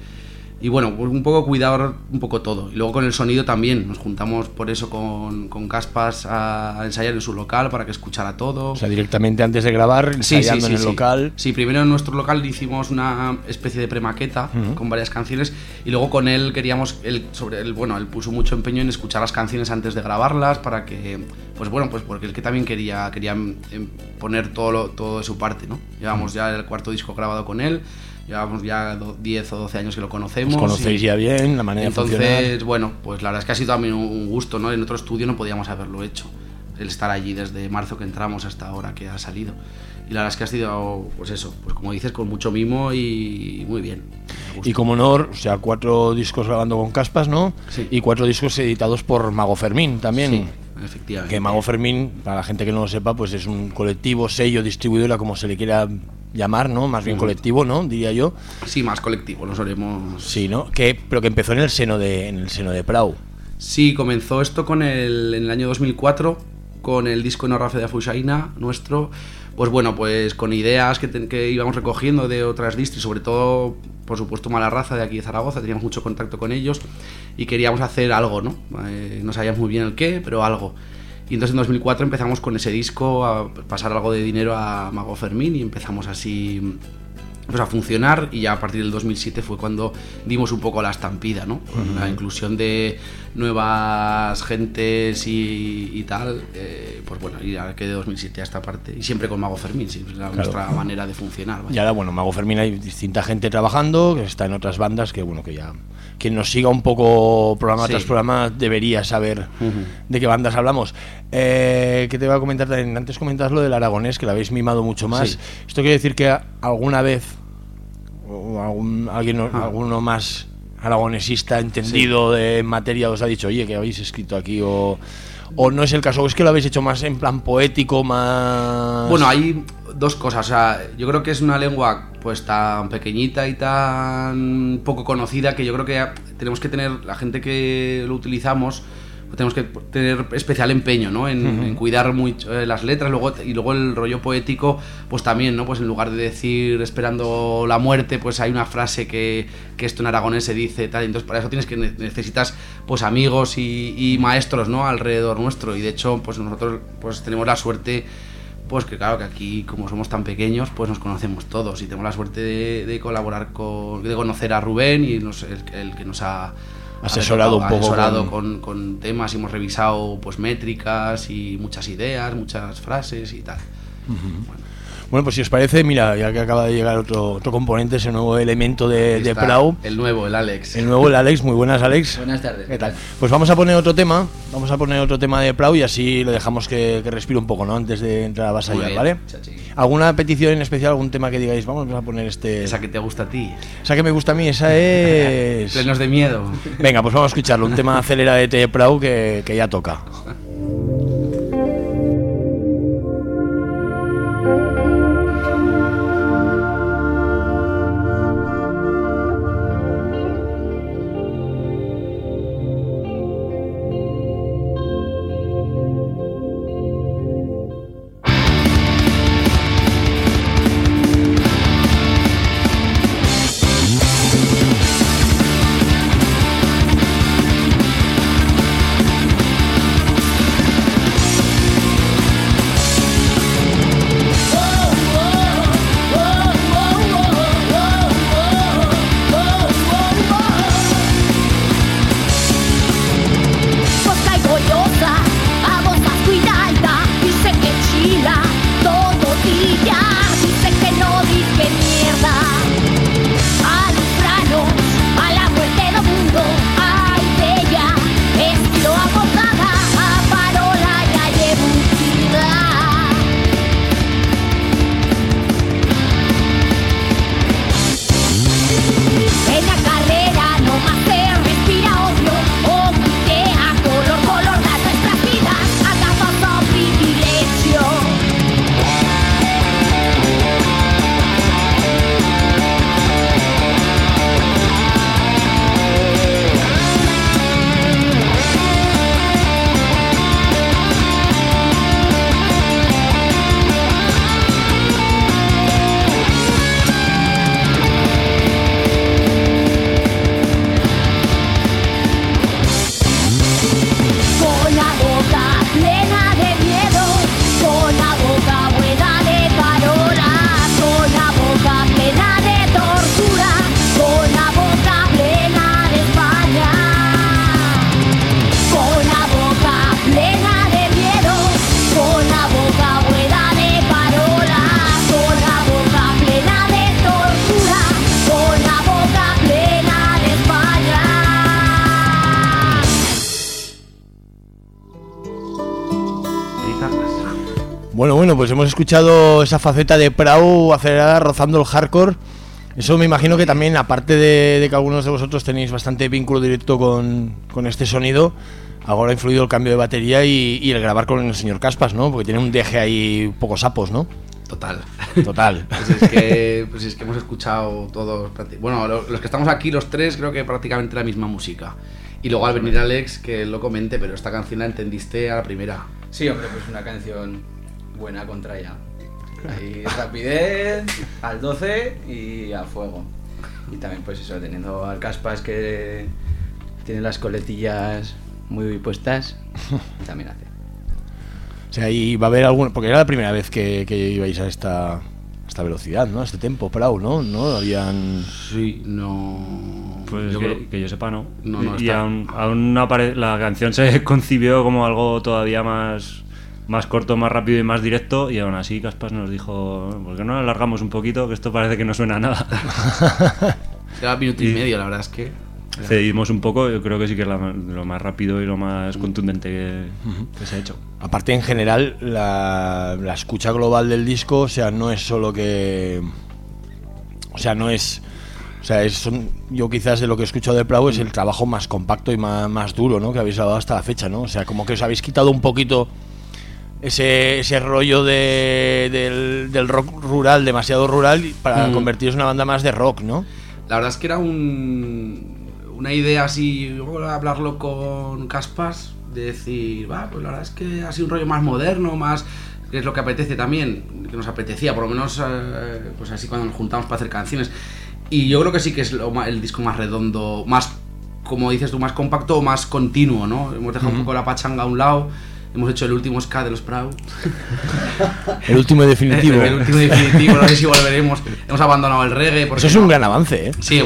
y bueno, pues un poco cuidar un poco todo. Y luego con el sonido también, nos juntamos por eso con Caspas a ensayar en su local para que escuchara todo. O sea, directamente antes de grabar, ensayando en el local. Sí, primero en nuestro local hicimos una especie de premaqueta con varias canciones y luego con él queríamos, él puso mucho empeño en escuchar las canciones antes de grabarlas para que, pues bueno, pues porque él que también quería poner todo de su parte, ¿no? Llevamos ya el 4º disco grabado con él. Llevamos ya 10 o 12 años que lo conocemos. Os conocéis ya bien, la manera de funcionar. Entonces, bueno, pues la verdad es que ha sido también un gusto, ¿no? En otro estudio no podíamos haberlo hecho. El estar allí desde marzo que entramos hasta ahora que ha salido. Y la verdad es que ha sido, pues eso, pues como dices, con mucho mimo y muy bien. Y como honor, o sea, 4 discos grabando con Caspas, ¿no? Sí. Y 4 discos editados por Mago Fermín también. Sí, efectivamente. Que Mago Fermín, para la gente que no lo sepa, pues es un colectivo, sello, distribuidora, como se le quiera llamar, ¿no? Más bien colectivo, ¿no? Diría yo. Sí, más colectivo, lo solemos. Sí, ¿no? Pero que empezó en el seno de Prau. Sí, comenzó esto en el año 2004 con el disco No Rafe de Fusaina nuestro. Pues bueno, pues con ideas que íbamos recogiendo de otras distris, sobre todo, por supuesto, Mala Raza de aquí de Zaragoza, teníamos mucho contacto con ellos y queríamos hacer algo, ¿no? No sabíamos muy bien el qué, pero algo. Y entonces en 2004 empezamos con ese disco a pasar algo de dinero a Mago Fermín y empezamos así pues a funcionar, y ya a partir del 2007 fue cuando dimos un poco la estampida, ¿no? Con la inclusión de nuevas gentes y tal, pues bueno, y ya que de 2007 a esta parte, y siempre con Mago Fermín, siempre era nuestra manera de funcionar, ¿vale? Y ahora, bueno, Mago Fermín hay distinta gente trabajando, que está en otras bandas, que bueno, que ya quien nos siga un poco programa tras programa debería saber de qué bandas hablamos. ¿Qué te iba a comentar también? Antes comentabas lo del aragonés, que lo habéis mimado mucho más. Sí. ¿Esto quiere decir que alguna vez alguno más aragonesista entendido de materia os ha dicho, oye, que habéis escrito aquí, o no es el caso, o es que lo habéis hecho más en plan poético, más... Bueno, hay dos cosas, o sea, yo creo que es una lengua pues tan pequeñita y tan poco conocida que yo creo que tenemos que tener, la gente que lo utilizamos, tenemos que tener especial empeño, ¿no? En cuidar mucho las letras, y luego el rollo poético, pues también, ¿no? Pues en lugar de decir esperando la muerte, pues hay una frase que esto en aragonés se dice, tal, entonces para eso necesitas pues amigos y maestros, ¿no? Alrededor nuestro, y de hecho pues nosotros pues tenemos la suerte pues que claro, que aquí como somos tan pequeños, pues nos conocemos todos y tenemos la suerte de colaborar de conocer a Rubén y el que nos ha asesorado un poco con temas, y hemos revisado pues métricas y muchas ideas, muchas frases y tal. Bueno, pues si os parece, mira, ya que acaba de llegar otro componente, ese nuevo elemento de Prau. El Alex. El nuevo, el Alex. Muy buenas, Alex. Buenas tardes. ¿Qué tal? Pues vamos a poner otro tema de Prau y así lo dejamos que respire un poco, ¿no? Antes de entrar a avasallar, ¿vale? Chachi. ¿Alguna petición en especial, algún tema que digáis? Vamos a poner este... Esa que te gusta a ti. Esa que me gusta a mí, esa es... Plenos de miedo. Venga, pues vamos a escucharlo. Un tema acelera de Prau que ya toca. Bueno, pues hemos escuchado esa faceta de Prau acelerada rozando el hardcore. Eso me imagino que también, aparte de que algunos de vosotros tenéis bastante vínculo directo con este sonido, ahora ha influido el cambio de batería y el grabar con el señor Caspas, ¿no? Porque tiene un deje ahí un poco sapos, ¿no? Total. Pues es que hemos escuchado todos, bueno, los que estamos aquí, los tres, creo que prácticamente la misma música. Y luego al venir Alex, que lo comente, pero esta canción la entendiste a la primera. Sí, hombre, pues una canción buena contra ella. Ahí rapidez, al 12 y a fuego. Y también pues eso, teniendo al Caspas que tiene las coletillas muy puestas, también hace. O sea, y va a haber algún... Porque era la primera vez que ibais a esta velocidad, ¿no? A este tempo, Prau, ¿no? ¿No? Habían... Sí, no... Pues que yo sepa, no. No y está. aún la canción se concibió como algo todavía más corto, más rápido y más directo, y aún así Caspas nos dijo, ¿por qué no alargamos un poquito? Que esto parece que no suena a nada. Era minuto y medio, la verdad es que... Cedimos un poco, yo creo que sí que es lo más rápido y lo más contundente que se ha hecho. Aparte, en general, la escucha global del disco, o sea, no es solo que... O sea, no es... O sea, yo quizás de lo que he escuchado de Prau es el trabajo más compacto y más duro, ¿no? Que habéis dado hasta la fecha, ¿no? O sea, como que os habéis quitado un poquito ese rollo del rock rural, demasiado rural, para convertiros en una banda más de rock, ¿no? La verdad es que era una idea así, luego hablarlo con Caspas, de decir, pues la verdad es que ha sido un rollo más moderno, más... que es lo que apetece también, que nos apetecía, por lo menos pues así cuando nos juntamos para hacer canciones. Y yo creo que sí que es el disco más redondo, más, como dices tú, más compacto, más continuo, ¿no? Hemos dejado un poco la pachanga a un lado hemos hecho el último ska de los Prau. El último y definitivo. El último y definitivo, no sé si volveremos. Hemos abandonado el reggae. Eso es un gran avance, ¿eh? Sí,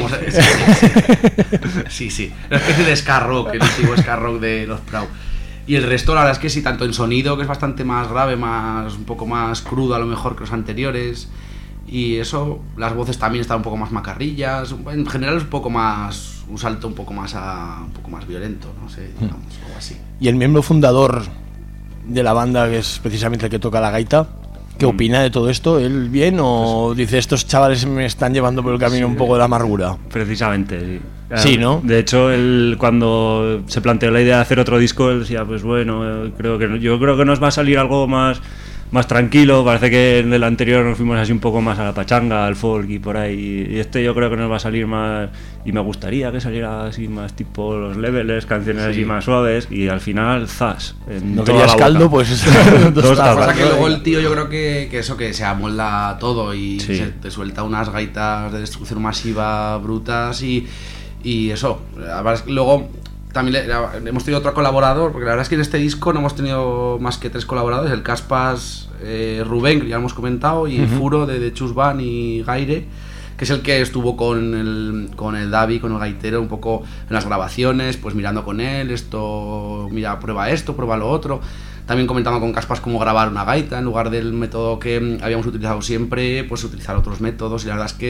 sí. Una especie de ska rock, el antiguo ska rock de los Prau. Y el resto, la verdad es que sí, tanto en sonido, que es bastante más grave, un poco más crudo a lo mejor que los anteriores. Y eso, las voces también están un poco más macarrillas. En general es un salto un poco más violento, no sé, digamos, algo así. Y el miembro fundador de la banda, que es precisamente el que toca la gaita, ¿qué opina de todo esto? ¿Él bien o dice estos chavales me están llevando por el camino un poco de la amargura? Precisamente, sí. Sí, ¿no? De hecho, él cuando se planteó la idea de hacer otro disco, él decía, pues bueno, yo creo que nos va a salir algo más tranquilo. Parece que en el anterior nos fuimos así un poco más a la pachanga, al folk y por ahí. Y este yo creo que nos va a salir más, y me gustaría que saliera así más tipo Los Leveles, canciones así más suaves, y al final zas. No querías caldo, pues dos pasa que luego el tío, yo creo que eso, que se amolda todo y te suelta unas gaitas de destrucción masiva brutas y eso. Luego también hemos tenido otro colaborador, porque la verdad es que en este disco no hemos tenido más que 3 colaboradores: el Caspas, Rubén, que ya hemos comentado, y Furo de Chusban y Gaire, que es el que estuvo con el Davi, con el gaitero, un poco en las grabaciones, pues mirando con él, mira, prueba esto, prueba lo otro. También comentando con Caspas cómo grabar una gaita, en lugar del método que habíamos utilizado siempre, pues utilizar otros métodos. Y la verdad es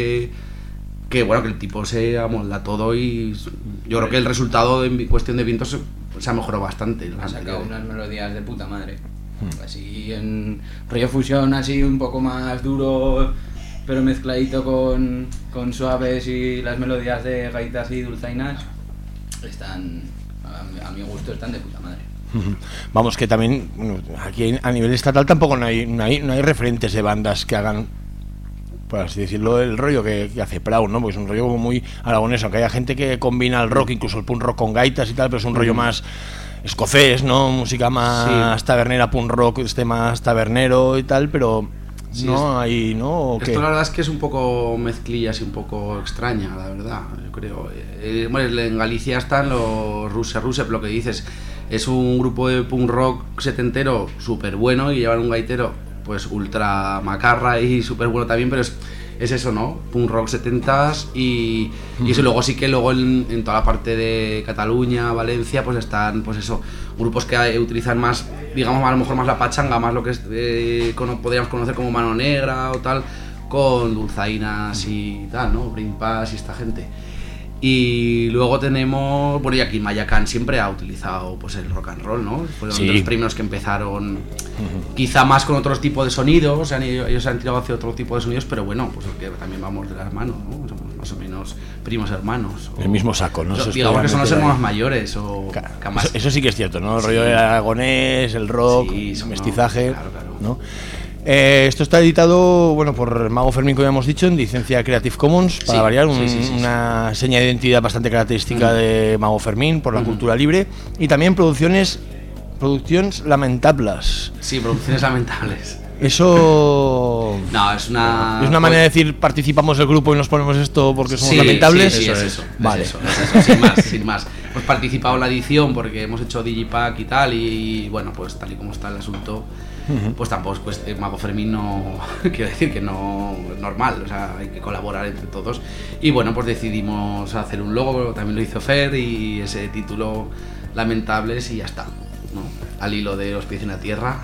que bueno, que el tipo se amolda todo, y yo creo que el resultado en cuestión de vientos se ha mejorado bastante. Ha sacado unas melodías de puta madre. Así en rollo fusión, así un poco más duro, pero mezcladito con suaves, y las melodías de gaitas y dulzainas están, a mi gusto, están de puta madre. Vamos, que también aquí a nivel estatal tampoco no hay referentes de bandas que hagan, por así decirlo, el rollo que hace Prau, ¿no? Porque es un rollo como muy aragonés, aunque haya gente que combina el rock, incluso el punk rock con gaitas y tal, pero es un rollo más escocés, ¿no? Música más tabernera, punk rock, más tabernero y tal, pero no hay, ¿no? Esto la verdad es que es un poco mezclilla, así un poco extraña, la verdad, yo creo. Bueno, en Galicia están los Rusep, lo que dices, es un grupo de punk rock setentero súper bueno, y llevan un gaitero pues ultra macarra y súper bueno también, pero es eso, ¿no? Punk rock 70s y eso. Luego sí que en toda la parte de Cataluña, Valencia, pues están, pues eso, grupos que utilizan más, digamos, a lo mejor más la pachanga, más lo que podríamos conocer como Mano Negra o tal, con dulzainas y tal, ¿no? Brain Pass y esta gente. Y luego tenemos, bueno, y aquí Mayacán siempre ha utilizado pues el rock and roll, ¿no? Fueron los primeros que empezaron quizá más con otros tipos de sonidos, o sea, ellos han tirado hacia otro tipo de sonidos, pero bueno, pues porque también vamos de las manos, ¿no? Somos más o menos primos hermanos. El mismo saco, ¿no? Digamos que son los hermanos mayores eso sí que es cierto, ¿no? El rollo del aragonés, el rock, mestizaje, claro. ¿no? Esto está editado, bueno, por Mago Fermín, como ya hemos dicho, en licencia Creative Commons, para variar, una seña de identidad bastante característica de Mago Fermín, por la cultura libre, y también producciones lamentables. Sí, producciones lamentables. Eso... No, es una manera de decir, participamos del grupo y nos ponemos esto porque somos lamentables. Sí, es eso. Vale. Es eso, sin más. Hemos participado en la edición porque hemos hecho Digipack y tal, y bueno, pues tal y como está el asunto, pues tampoco, pues Mago Fermín no, quiero decir que no es normal, o sea, hay que colaborar entre todos. Y bueno, pues decidimos hacer un logo, también lo hizo Fer, y ese título Lamentables, y ya está, ¿no? Al hilo de Los pies en la tierra.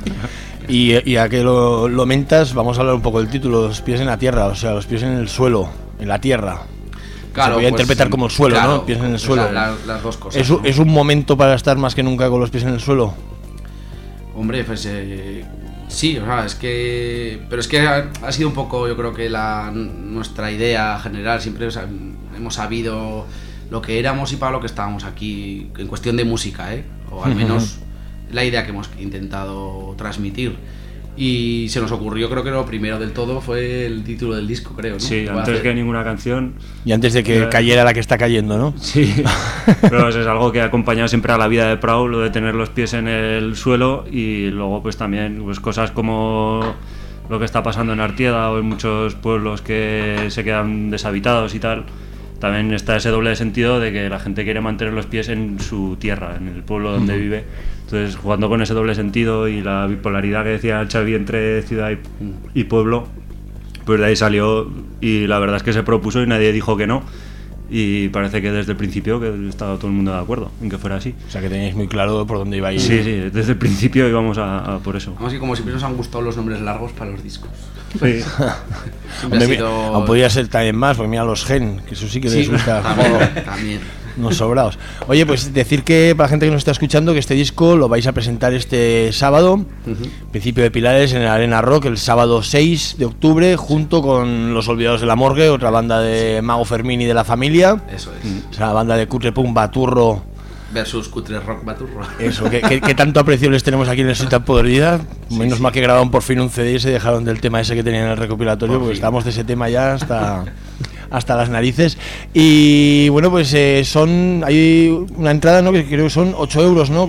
Y a que lo mentas, vamos a hablar un poco del título, Los pies en la tierra, o sea, los pies en el suelo, en la tierra. Claro, se voy a interpretar como el suelo, claro, ¿no? Pies en el suelo. Las dos cosas. ¿Es un momento para estar más que nunca con los pies en el suelo? Hombre, pues sí, o sea, pero es que ha sido un poco, yo creo que nuestra idea general, siempre, o sea, hemos sabido lo que éramos y para lo que estábamos aquí, en cuestión de música, o al menos la idea que hemos intentado transmitir. Y se nos ocurrió, creo que lo primero del todo fue el título del disco, creo, ¿no? Sí, antes que ninguna canción. Y antes de que cayera la que está cayendo, ¿no? Sí, pero es algo que ha acompañado siempre a la vida de Prau, lo de tener los pies en el suelo, y luego pues también pues cosas como lo que está pasando en Artieda o en muchos pueblos que se quedan deshabitados y tal. también está ese doble sentido de que la gente quiere mantener los pies en su tierra, en el pueblo donde vive. Entonces, jugando con ese doble sentido y la bipolaridad que decía Xavi entre ciudad y pueblo, pues de ahí salió, y la verdad es que se propuso y nadie dijo que no. Y parece que desde el principio que estaba todo el mundo de acuerdo en que fuera así. O sea, que tenéis muy claro por dónde ibais. Sí, desde el principio íbamos a por eso. Vamos, y como siempre nos han gustado los nombres largos para los discos. Sí. Hombre, aún podría ser también más, porque mira los Gen, que eso sí que les gusta. También. No sobrados. Oye, pues decir que para la gente que nos está escuchando que este disco lo vais a presentar este sábado, Principio de Pilares, en el Arena Rock, el sábado 6 de octubre, junto con Los Olvidados de la Morgue, otra banda de Mago Fermín y de la familia. Eso es. Esa banda de Cutre Punk Baturro versus Cutre Rock Baturro. Eso, que tanto aprecio les tenemos aquí en el Ciudad Podrida. Menos mal que grabaron por fin un CD y se dejaron del tema ese que tenían en el recopilatorio, porque estábamos de ese tema ya hasta las narices. Y bueno, pues hay una entrada, ¿no? Que creo que son 8 euros, ¿no?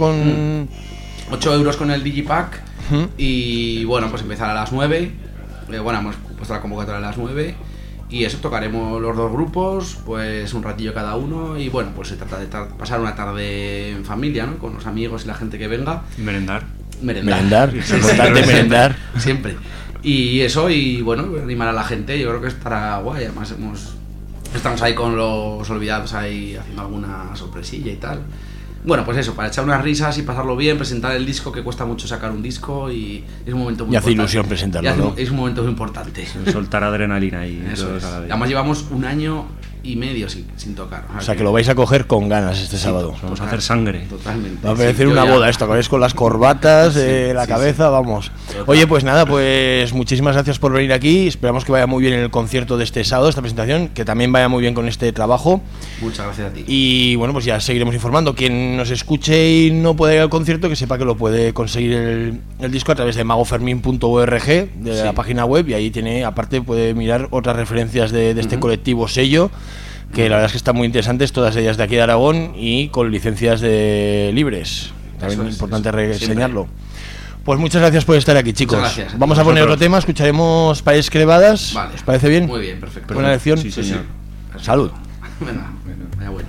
8 euros con el Digipack. Y bueno, pues empezar a las 9. Bueno, hemos puesto la convocatoria a las 9. Y eso, tocaremos los dos grupos, pues un ratillo cada uno. Y bueno, pues se trata de pasar una tarde en familia, ¿no? Con los amigos y la gente que venga. Merendar. Es importante merendar. Siempre. Y eso, y bueno, animar a la gente, yo creo que estará guay. Además estamos ahí con Los Olvidados ahí haciendo alguna sorpresilla y tal. Bueno, pues eso, para echar unas risas y pasarlo bien, presentar el disco, que cuesta mucho sacar un disco, y es un momento muy importante. Y hace ilusión presentarlo, ¿no? Es un momento muy importante. Soltar adrenalina y eso es. Además llevamos un año y medio sin tocar. O sea, que lo vais a coger con ganas este sábado. Vamos a hacer sangre. Totalmente. Va a parecer una boda esto, con las corbatas, la cabeza, vamos. Oye, pues nada, pues muchísimas gracias por venir aquí. Esperamos que vaya muy bien el concierto de este sábado, esta presentación, que también vaya muy bien con este trabajo. Muchas gracias a ti. Y bueno, pues ya seguiremos informando. Quien nos escuche y no pueda ir al concierto, que sepa que lo puede conseguir el disco a través de magofermin.org, de la página web, y ahí tiene, aparte puede mirar otras referencias de este colectivo Sello, que la verdad es que están muy interesantes, todas ellas de aquí de Aragón y con licencias libres. También es importante reseñarlo. Pues muchas gracias por estar aquí, chicos. Gracias. Vamos a poner otro tema, escucharemos Paredes Crevadas. Vale. ¿Os parece bien? Muy bien, perfecto. Buena elección. Sí, señor. Salud. Venga, vaya bueno.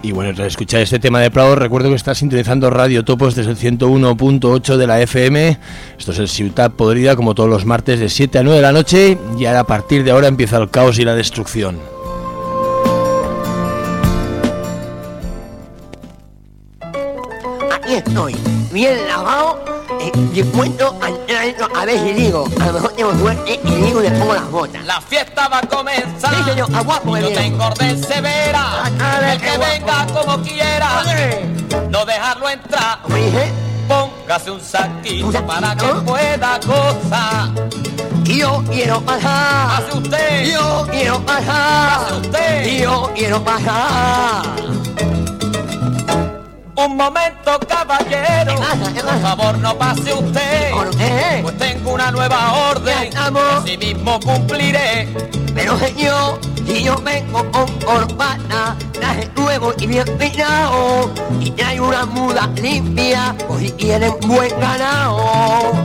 Y bueno, tras escuchar este tema de Prado, recuerdo que estás sintonizando Radio Topos desde el 101.8 de la FM. Esto es el Ciutat Podrida, como todos los martes de 7 a 9 de la noche. Y ahora, a partir de ahora empieza el caos y la destrucción. Aquí estoy, bien lavado, dispuesto a entrar, a ver si digo, a lo mejor tengo suerte y digo y le pongo las botas. La fiesta va a comenzar. Sí, señor, a guapo, y no bien. te engordes severa. El que venga como quiera, no dejarlo entrar. ¿Cómo dije? Póngase un saquito ¿Un saquito? para que pueda gozar. Y yo quiero pasar. Hace usted. Yo quiero pasar. Pase usted. Y yo quiero pasar. Un momento, caballero. ¿Qué pasa? ¿Qué Por pasa? favor, no pase usted. ¿Por qué? Pues tengo una nueva orden. Ya estamos. Así mismo cumpliré. Pero señor, si yo vengo con corbata, traje nuevo y bien peinado, y traigo una muda limpia, por si quieren buen ganado.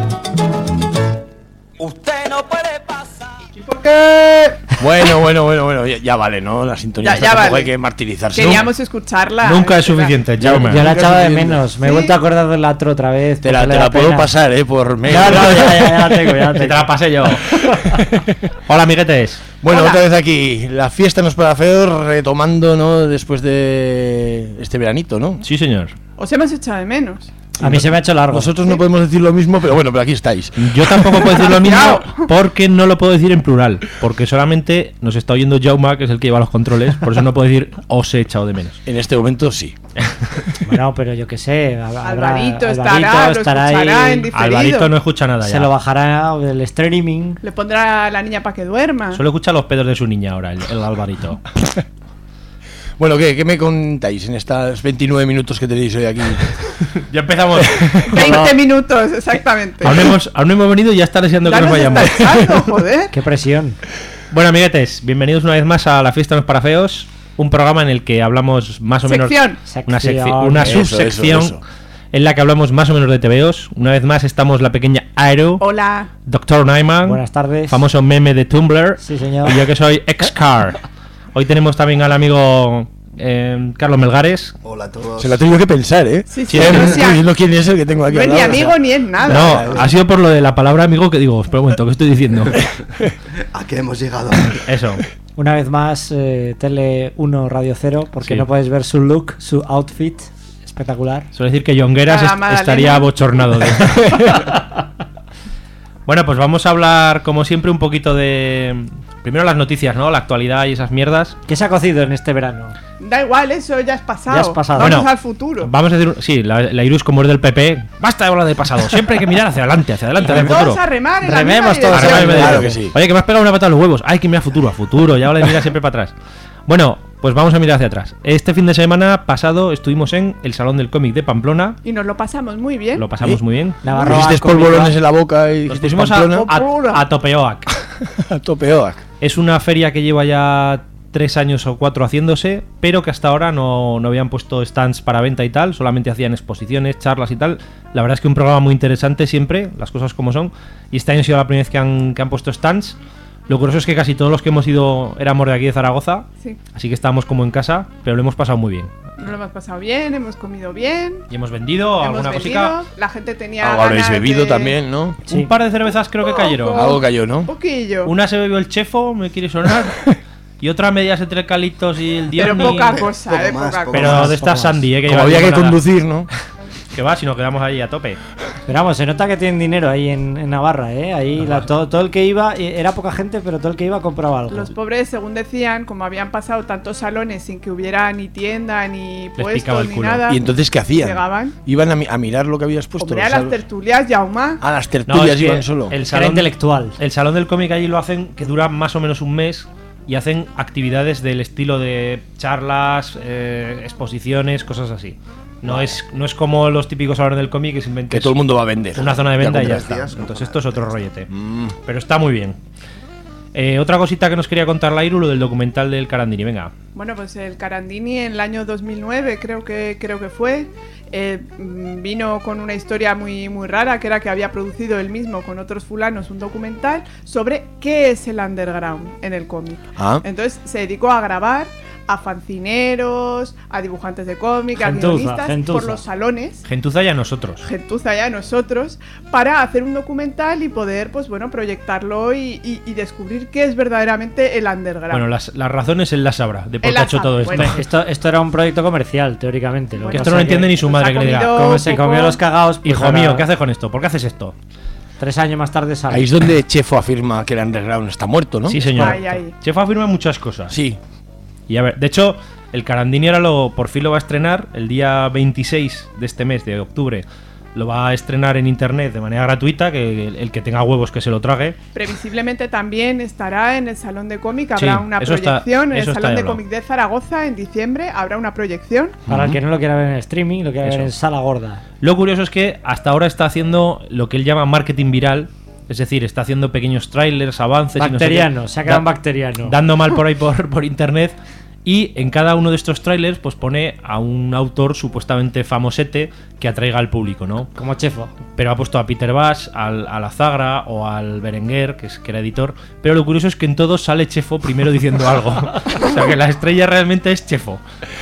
Usted no puede pasar. ¿Por qué? Bueno, ya vale, ¿no? La sintonía Ya tampoco vale. hay que martirizarse. Queríamos escucharla. Nunca es suficiente, Yo Jaume. la echaba de suficiente. menos. Me he ¿Sí? vuelto a acordar del atro otra vez. Te la porque le da puedo pena. pasar, por mail. No, ya la tengo, ya la Te tengo. la pasé yo. Hola, amiguetes. Bueno, Hola. otra vez aquí. La fiesta no es para feos, retomando, ¿no? Después de este veranito, ¿no? Sí, señor. Os hemos echado de menos. A mí se me ha hecho largo. Nosotros no podemos decir lo mismo, pero bueno, pero aquí estáis. Yo tampoco puedo decir lo mismo porque no lo puedo decir en plural. Porque solamente nos está oyendo Jaume, que es el que lleva los controles. Por eso no puedo decir os he echado de menos. En este momento sí. Bueno, pero yo qué sé. Alvarito estará, lo escuchará ahí, en diferido. Alvarito no escucha nada se ya. lo bajará del streaming. Le pondrá a la niña para que duerma. Solo escucha los pedos de su niña ahora, el Alvarito. Bueno, ¿qué me contáis en estos 29 minutos que tenéis hoy aquí? Ya empezamos. 20 minutos, exactamente. Aún no hemos venido y ya está deseando Ya que nos nos vayamos. está echando, joder. Qué presión. Bueno, amiguetes, bienvenidos una vez más a La Fiesta no es para feos. Un programa en el que hablamos más o menos... Sección. Una Eso, subsección eso. en la que hablamos más o menos de TVOs. Una vez más estamos la pequeña Aero, Hola. Dr. Nyman, Buenas tardes. famoso meme de Tumblr, Sí, señor. y yo que soy X-Car. Hoy tenemos también al amigo Carlos Melgares. Hola a todos. Se lo ha tenido que pensar, ¿eh? Sí, Sí, sí, no no, Estoy diciendo quién es el que tengo aquí no es al ni lado, o sea. amigo ni es nada. No, ha sido por lo de la palabra amigo que digo, espera un momento, ¿qué estoy diciendo? ¿A qué hemos llegado? Eso. Una vez más, Tele 1 Radio 0, porque Sí. no podéis ver su look, su outfit espectacular. Suele decir que Jongueras La Magdalena. estaría bochornado de esto. Bueno, pues vamos a hablar, como siempre, un poquito de... Primero las noticias, ¿no? La actualidad y esas mierdas. ¿Qué se ha cocido en este verano? Da igual, eso ya es pasado. Ya es pasado. Vamos Bueno, al futuro. Vamos a decir... Sí, la Irus, como es del PP, basta de hablar del pasado. Siempre hay que mirar hacia adelante, hacia el futuro. Todos a remar en la Rememos misma todos, dirección. Arriba y Claro medio. que sí. Oye, que me has pegado una patada en los huevos. Hay que mirar a futuro. Ya ahora mira siempre para atrás. Bueno, pues vamos a mirar hacia atrás. Este fin de semana pasado estuvimos en el Salón del Cómic de Pamplona. Y nos lo pasamos muy bien. Lo pasamos muy bien. Navarro Pusisteis polvorones en la boca y Nos dijisteis pusimos Pamplona a Topeoac. a tope Oac. Es una feria que lleva ya 3 años o 4 haciéndose, pero que hasta ahora no habían puesto stands para venta y tal, solamente hacían exposiciones, charlas y tal. La verdad es que un programa muy interesante siempre, las cosas como son. Y este año ha sido la primera vez que han puesto stands. Lo curioso es que casi todos los que hemos ido éramos de aquí de Zaragoza, Sí. así que estábamos como en casa, pero lo hemos pasado muy bien. Nos lo hemos pasado bien, hemos comido bien. Y hemos vendido hemos alguna vendido, cosita. la gente tenía Algo habréis ganas bebido de- también, ¿no? Sí. Un par de cervezas creo que cayeron. Poco. Algo cayó, ¿no? Un poquillo. Una se bebió el chefo, me quiere sonar. Y otra medias entre Calitos y el Pero Diony. poca cosa, Poco poca más, cosa. poco Pero más, de esta poco más. Sandy, que Como lleva había que nada. conducir, ¿no? Que va, si nos quedamos ahí a tope. Pero vamos, se nota que tienen dinero ahí en Navarra, ¿eh? Ahí todo el que iba, era poca gente, pero todo el que iba compraba algo. Los pobres, según decían, como habían pasado tantos salones sin que hubiera ni tienda, ni picaba puestos, el ni culo. nada. ¿Y entonces qué hacían? Llegaban. Iban a mirar lo que habías puesto. Hombre, a los las salos. tertulias, Yauma. A las No, tertulias es que iban solo. el Era salón, intelectual. el salón del cómic allí lo hacen, que dura más o menos un mes, y hacen actividades del estilo de charlas, exposiciones, cosas así. No es como los típicos salones del cómic, que simplemente Que es todo el mundo va a vender. una zona de Ya venta con y ya 3 está. días, no Entonces pasa esto es otro rollete. Mm. Pero está muy bien. Otra cosita que nos quería contar Lairu, lo del documental del Carandini, venga. Bueno, pues el Carandini en el año 2009 creo que fue, vino con una historia muy, muy rara, que era que había producido él mismo con otros fulanos un documental sobre qué es el underground en el cómic. Ah. Entonces se dedicó a grabar a fancineros, a dibujantes de cómic, a Gentuza, guionistas, gentuza. por los salones. Gentuza y a nosotros. Gentuza ya nosotros, para hacer un documental y poder, pues bueno, proyectarlo y descubrir qué es verdaderamente el underground. Bueno, las razones él las sabrá de por Él qué ha las hecho sabe, todo esto. bueno. Esto era un proyecto comercial, teóricamente. Que esto no lo entiende ni su madre, que le dirá, Como se comió los cagaos, pues hijo ahora- mío, ¿qué haces con esto? ¿Por qué haces esto? 3 años más tarde sale. Ahí es donde Chefo afirma que el underground está muerto, ¿no? Sí, señor. Ay, ay. Chef afirma muchas cosas. Sí. Y a ver, de hecho, el Carandini ahora por fin lo va a estrenar el día 26 de este mes, de octubre. Lo va a estrenar en internet de manera gratuita, que el que tenga huevos que se lo trague. Previsiblemente también estará en el Salón de Cómic, Sí, habrá una eso está- proyección en el eso está Salón de hablado. Cómic de Zaragoza en diciembre, habrá una proyección. Para el que no lo quiera ver en streaming, lo quiera ver Eso. en sala gorda. Lo curioso es que hasta ahora está haciendo lo que él llama marketing viral, es decir, está haciendo pequeños trailers, avances. y no sé qué. Bacteriano, se ha quedado en bacteriano. Dando mal por ahí por internet. Y en cada uno de estos trailers pues pone a un autor supuestamente famosete que atraiga al público, ¿no? Como Chefo. Pero ha puesto a Peter Bash, al Azagra o al Berenguer, que era editor. Pero lo curioso es que en todos sale Chefo primero diciendo algo. O sea que la estrella realmente es Chefo.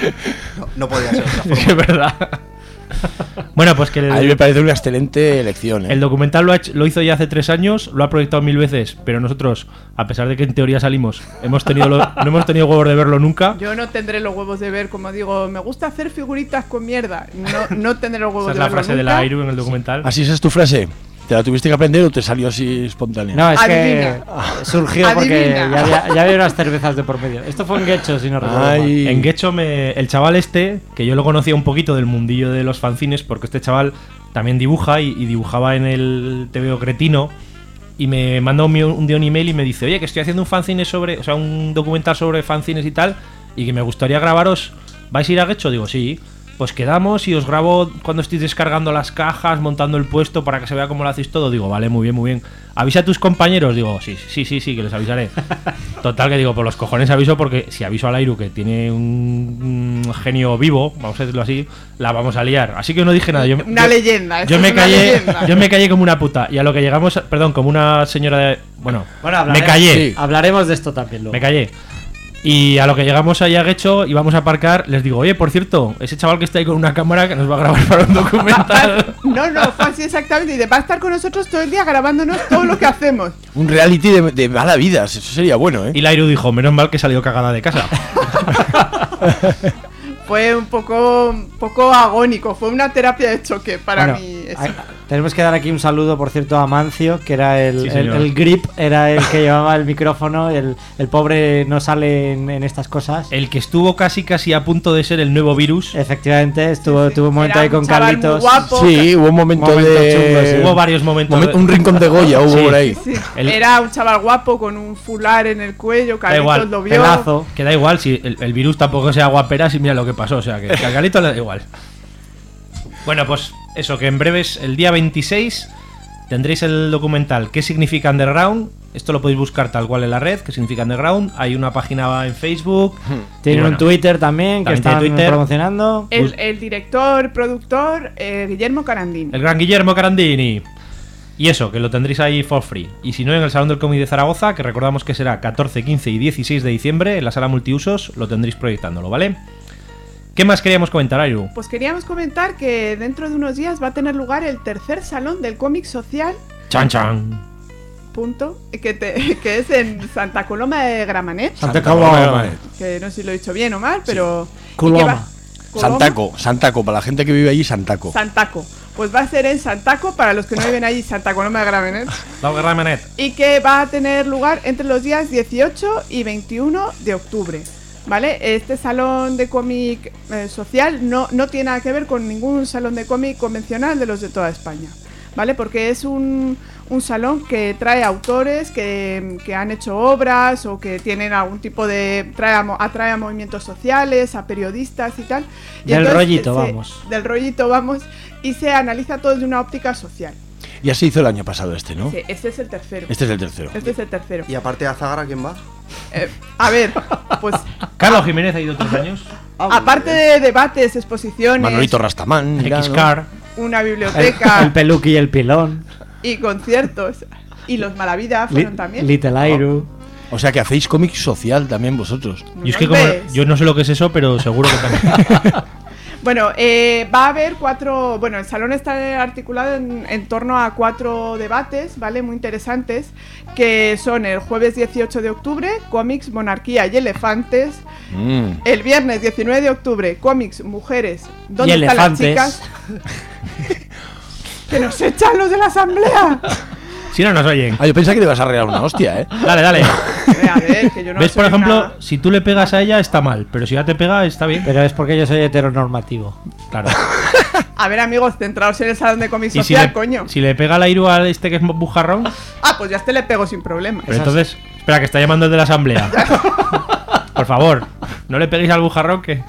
No podía ser otra Es que es verdad. Bueno, pues que A mí me parece una excelente elección. ¿eh? el documental lo hizo ya hace 3 años, lo ha proyectado 1000 veces, pero nosotros, a pesar de que en teoría salimos, no hemos tenido huevos de verlo nunca. Yo no tendré los huevos de ver, como digo, me gusta hacer figuritas con mierda. No tendré los huevos Esa es de la verlo frase de nunca. la Airu en el documental. ¿Así esa es tu frase? ¿Te la tuviste que aprender o te salió así espontánea? No, es Adivina. que surgió porque Adivina. ya había unas cervezas de por medio. Esto fue en Guecho, si no recuerdo mal. Ay. En Guecho, el chaval este, que yo lo conocía un poquito del mundillo de los fanzines, porque este chaval también dibuja y dibujaba en el TVO Cretino, y me mandó un día un email y me dice, oye, que estoy haciendo un fanzine un documental sobre fanzines y tal, y que me gustaría grabaros. ¿Vais a ir a Guecho? Digo, sí. Pues quedamos y os grabo cuando estéis descargando las cajas, montando el puesto para que se vea cómo lo hacéis todo. Digo, vale, muy bien, muy bien. ¿Avisa a tus compañeros? Digo, sí, que les avisaré. Total, que digo, por los cojones aviso, porque si aviso a Airu, que tiene un genio vivo, vamos a decirlo así, la vamos a liar. Así que no dije nada. Una leyenda. Yo esto me es una callé, leyenda. yo me callé como una puta. Y a lo que llegamos, perdón, como una señora de... Bueno, Bueno, me callé. Sí. Hablaremos de esto también luego. Me callé. Y a lo que llegamos allá a Guecho y vamos a aparcar, les digo, oye, por cierto, ese chaval que está ahí con una cámara que nos va a grabar para un documental. No, fue así exactamente. Y va a estar con nosotros todo el día grabándonos todo lo que hacemos. Un reality de mala vida, eso sería bueno, ¿eh? Y Lairu dijo, menos mal que salió cagada de casa. Fue un poco agónico. Fue una terapia de choque para Bueno, mí. eso. tenemos que dar aquí un saludo, por cierto, a Mancio, que era Sí, señor. el grip, era el que llevaba el micrófono. El pobre no sale en estas cosas. El que estuvo casi a punto de ser el nuevo virus. Efectivamente, tuvo un momento Era ahí un con chaval muy Carlitos. guapo. Sí, hubo un momento Momento de... chungo, sí. Hubo varios momentos. Un rincón de Goya hubo Sí. por ahí. Sí, El- era un chaval guapo con un fular en el cuello. Da Carlitos igual, lo vio. pedazo. Que da igual, si el virus tampoco sea guaperas y mira lo que pasó. O sea, que a Galito le da igual. Bueno, pues eso, que en breves, el día 26, tendréis el documental ¿Qué significa Underground? Esto lo podéis buscar tal cual en la red, ¿Qué significa Underground? Hay una página en Facebook. Tienen Y bueno, un Twitter también, que también tiene están Twitter. promocionando. El director, productor, Guillermo Carandín. El gran Guillermo Carandini. Y eso, que lo tendréis ahí for free. Y si no, en el Salón del Cómic de Zaragoza, que recordamos que será 14, 15 y 16 de diciembre, en la sala multiusos, lo tendréis proyectándolo, ¿vale? ¿Qué más queríamos comentar, Airu? Pues queríamos comentar que dentro de unos días va a tener lugar el tercer Salón del Cómic Social, Chan Chan. que es en Santa Coloma de Gramenet. Santa Coloma. Que no sé si lo he dicho bien o mal, pero... Coloma. y que va- Coloma. Santaco, para la gente que vive allí, Santaco. Santaco. Pues va a ser en Santaco, para los que no viven allí, Santa Coloma de Gramenet. Y que va a tener lugar entre los días 18 y 21 de octubre. ¿Vale? Este salón de cómic social no tiene nada que ver con ningún salón de cómic convencional de los de toda España. ¿Vale? Porque es un salón que trae autores que han hecho obras o que tienen algún tipo de... atrae a movimientos sociales, a periodistas y tal. Y Del entonces rollito, vamos. Del rollito vamos y se analiza todo desde una óptica social. Ya se hizo el año pasado este, ¿no? Sí, este es el tercero. Este es el tercero. Este es el tercero. Y aparte de Azagra, ¿quién va? A ver, pues... Carlos Jiménez ha ido 3 años. Aparte de debates, exposiciones... Manolito Rastamán. mira, ¿no? X-Car. Una biblioteca... El peluqui y el pilón. Y conciertos. Y los Malavida fueron también. Little Airu. O sea que hacéis cómic social también vosotros. Yo es que como, yo no sé lo que es eso, pero seguro que también. Bueno, va a haber 4... Bueno, el salón está articulado en torno a 4 debates, ¿vale? Muy interesantes, que son el jueves 18 de octubre, cómics, monarquía y elefantes. El viernes 19 de octubre, cómics, mujeres, ¿dónde están las chicas? ¡Que nos echan los de la asamblea! Si no nos oyen. Yo pensaba que te ibas a regalar una hostia, ¿eh? Dale. A ver, que yo no ¿Ves? Por ejemplo, nada. si tú le pegas a ella está mal, pero si ya te pega está bien. Pero es porque yo soy heteronormativo. Claro. A ver, amigos, centrados en el salón de cómics Y social, coño. si le pega la Iru al este que es bujarrón. Pues ya este le pego sin problema. Pero entonces, espera, que está llamando el de la asamblea. Por favor, no le peguéis al bujarrón que.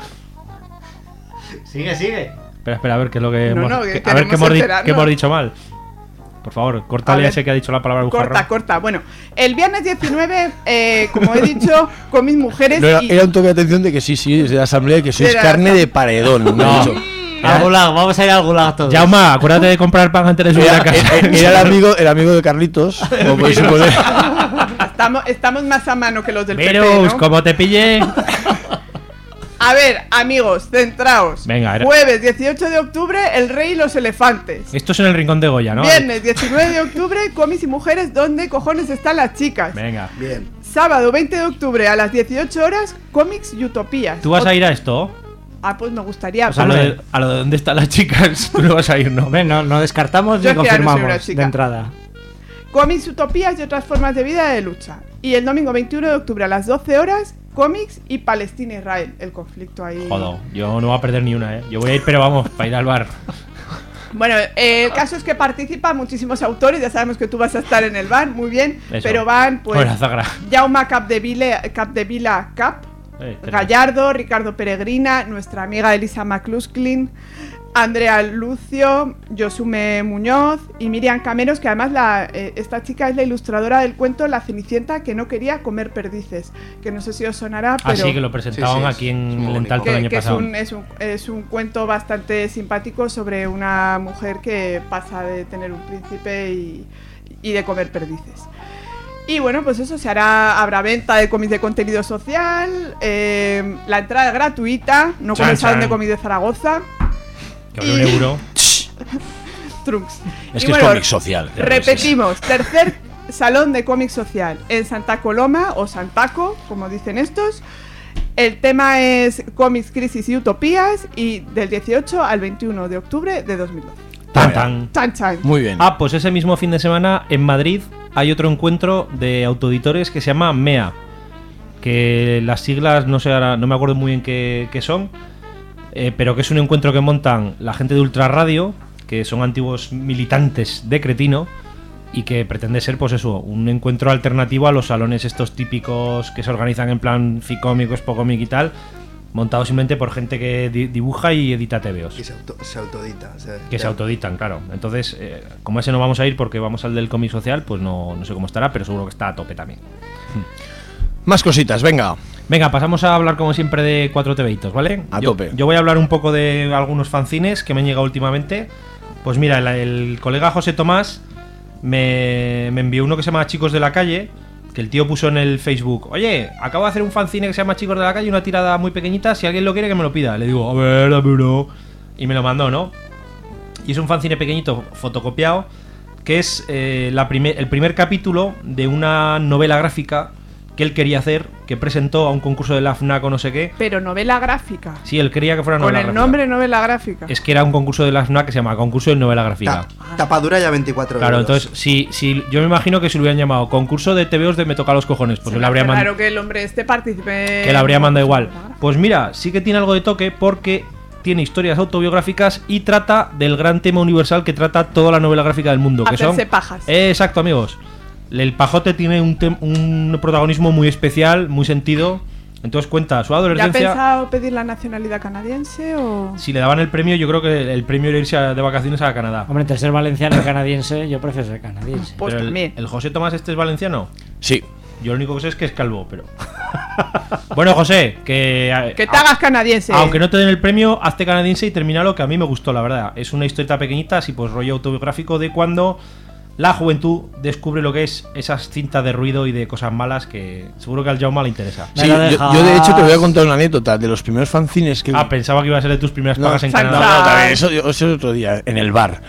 Sigue. Espera, a ver qué es lo que No, hemos. no, que A ver qué queremos hemos dicho mal. Por favor, córtale a ese que ha dicho la palabra bujarrón. Corta. Bueno, el viernes 19, como he dicho, con mis mujeres. No, era un toque de atención de que sí, es de la asamblea y que sois carne de paredón. No. Al gulag, vamos a ir al gulag todos. Jauma, acuérdate de comprar pan antes de subir a casa. Era el amigo de Carlitos, como podéis suponer. Estamos más a mano que los del Virus, PP, ¿no? como te pille. A ver, amigos, centraos. Venga, Jueves 18 de octubre, El Rey y los Elefantes. Esto es en el rincón de Goya, ¿no? Viernes 19 de octubre, Cómics y Mujeres, ¿dónde cojones están las chicas? Venga. Bien. Sábado 20 de octubre a las 18 horas, Cómics y Utopías. ¿Tú vas a ir a esto? Pues me gustaría. O sea, a lo de dónde están las chicas, tú no vas a ir, ¿no? No descartamos Yo ni es que ya no soy una confirmamos chica. de entrada. Cómics, Utopías y otras formas de vida y de lucha. Y el domingo 21 de octubre a las 12 horas, cómics y Palestina-Israel. El conflicto ahí. Joder, yo no voy a perder ni una, ¿eh? Yo voy a ir, pero vamos, para ir al bar. Bueno, el caso es que participan muchísimos autores. Ya sabemos que tú vas a estar en el bar, muy bien. Eso. Pero van, pues, Hola, Zagra. Jaume Capdevila Gallardo, Ricardo Peregrina, nuestra amiga Elisa McCluskey, Andrea Lucio, Yosume Muñoz y Miriam Cameros, que además esta chica es la ilustradora del cuento La Cenicienta que no quería comer perdices, que no sé si os sonará, pero sí, que lo presentaban aquí en Lentalco el año pasado. Es un cuento bastante simpático sobre una mujer que pasa de tener un príncipe y de comer perdices. Y bueno, pues eso, habrá venta de cómics de contenido social, la entrada es gratuita, no como el Salón de Cómics de Zaragoza. Que vale €1. Trunks. Es que es cómic social. Repetimos, tercer Salón de Cómic Social en Santa Coloma o Santaco, como dicen estos. El tema es cómics, crisis y utopías, y del 18 al 21 de octubre de 2012. Tan. Muy bien. Pues ese mismo fin de semana en Madrid hay otro encuentro de autoeditores que se llama MEA, que las siglas no sé ahora, no me acuerdo muy bien qué son, pero que es un encuentro que montan la gente de Ultra Radio, que son antiguos militantes de Cretino, y que pretende ser, pues eso, un encuentro alternativo a los salones estos típicos que se organizan en plan Ficómic, Expocómic y tal, montado simplemente por gente que dibuja y edita TVOs. Y se autoedita. Se autoeditan, claro. Entonces, como ese no vamos a ir porque vamos al del cómic social, pues no sé cómo estará, pero seguro que está a tope también. Más cositas, venga. Venga, pasamos a hablar como siempre de 4 TVitos, ¿vale? A tope. Yo voy a hablar un poco de algunos fanzines que me han llegado últimamente. Pues mira, el colega José Tomás me envió uno que se llama Chicos de la Calle, que el tío puso en el Facebook: oye, acabo de hacer un fanzine que se llama Chicos de la Calle, una tirada muy pequeñita, si alguien lo quiere que me lo pida. Le digo, a ver, dámelo. Y me lo mandó, ¿no? Y es un fanzine pequeñito, fotocopiado, que es el primer capítulo de una novela gráfica que él quería hacer, que presentó a un concurso de la FNAC o no sé qué. Pero novela gráfica. Sí, él quería que fuera novela gráfica. Con el nombre novela gráfica. Es que era un concurso de la FNAC que se llama Concurso de Novela Gráfica. Tapadura ya 24 Claro, euros. entonces, si yo me imagino que si lo hubieran llamado Concurso de TVOs de Me Toca los Cojones, pues él habría mandado. Claro que el hombre participe. Que le habría mandado igual. Pues mira, sí que tiene algo de toque porque tiene historias autobiográficas y trata del gran tema universal que trata toda la novela gráfica del mundo. Que Hacerse son pajas. Exacto, amigos. El pajote tiene un protagonismo muy especial, muy sentido. Entonces cuenta su ¿Ya ha adolescencia. pensado pedir la nacionalidad canadiense o...? Si le daban el premio, yo creo que el premio era irse de vacaciones a Canadá. Hombre, entre ser valenciano y canadiense, yo prefiero ser canadiense. Pues Pero también. ¿El José Tomás este es valenciano? Sí. Yo lo único que sé es que es calvo, pero... Bueno, José, que te hagas canadiense. Aunque no te den el premio, hazte canadiense y termina lo que a mí me gustó, la verdad. Es una historieta pequeñita, así pues rollo autobiográfico de cuando la juventud descubre lo que es esas cintas de ruido y de cosas malas que seguro que al Jaume le interesa. Sí, yo de hecho te voy a contar una anécdota de los primeros fanzines que... Pensaba que iba a ser de tus primeras pagas en Canadá. No, también, eso es otro día, en el bar.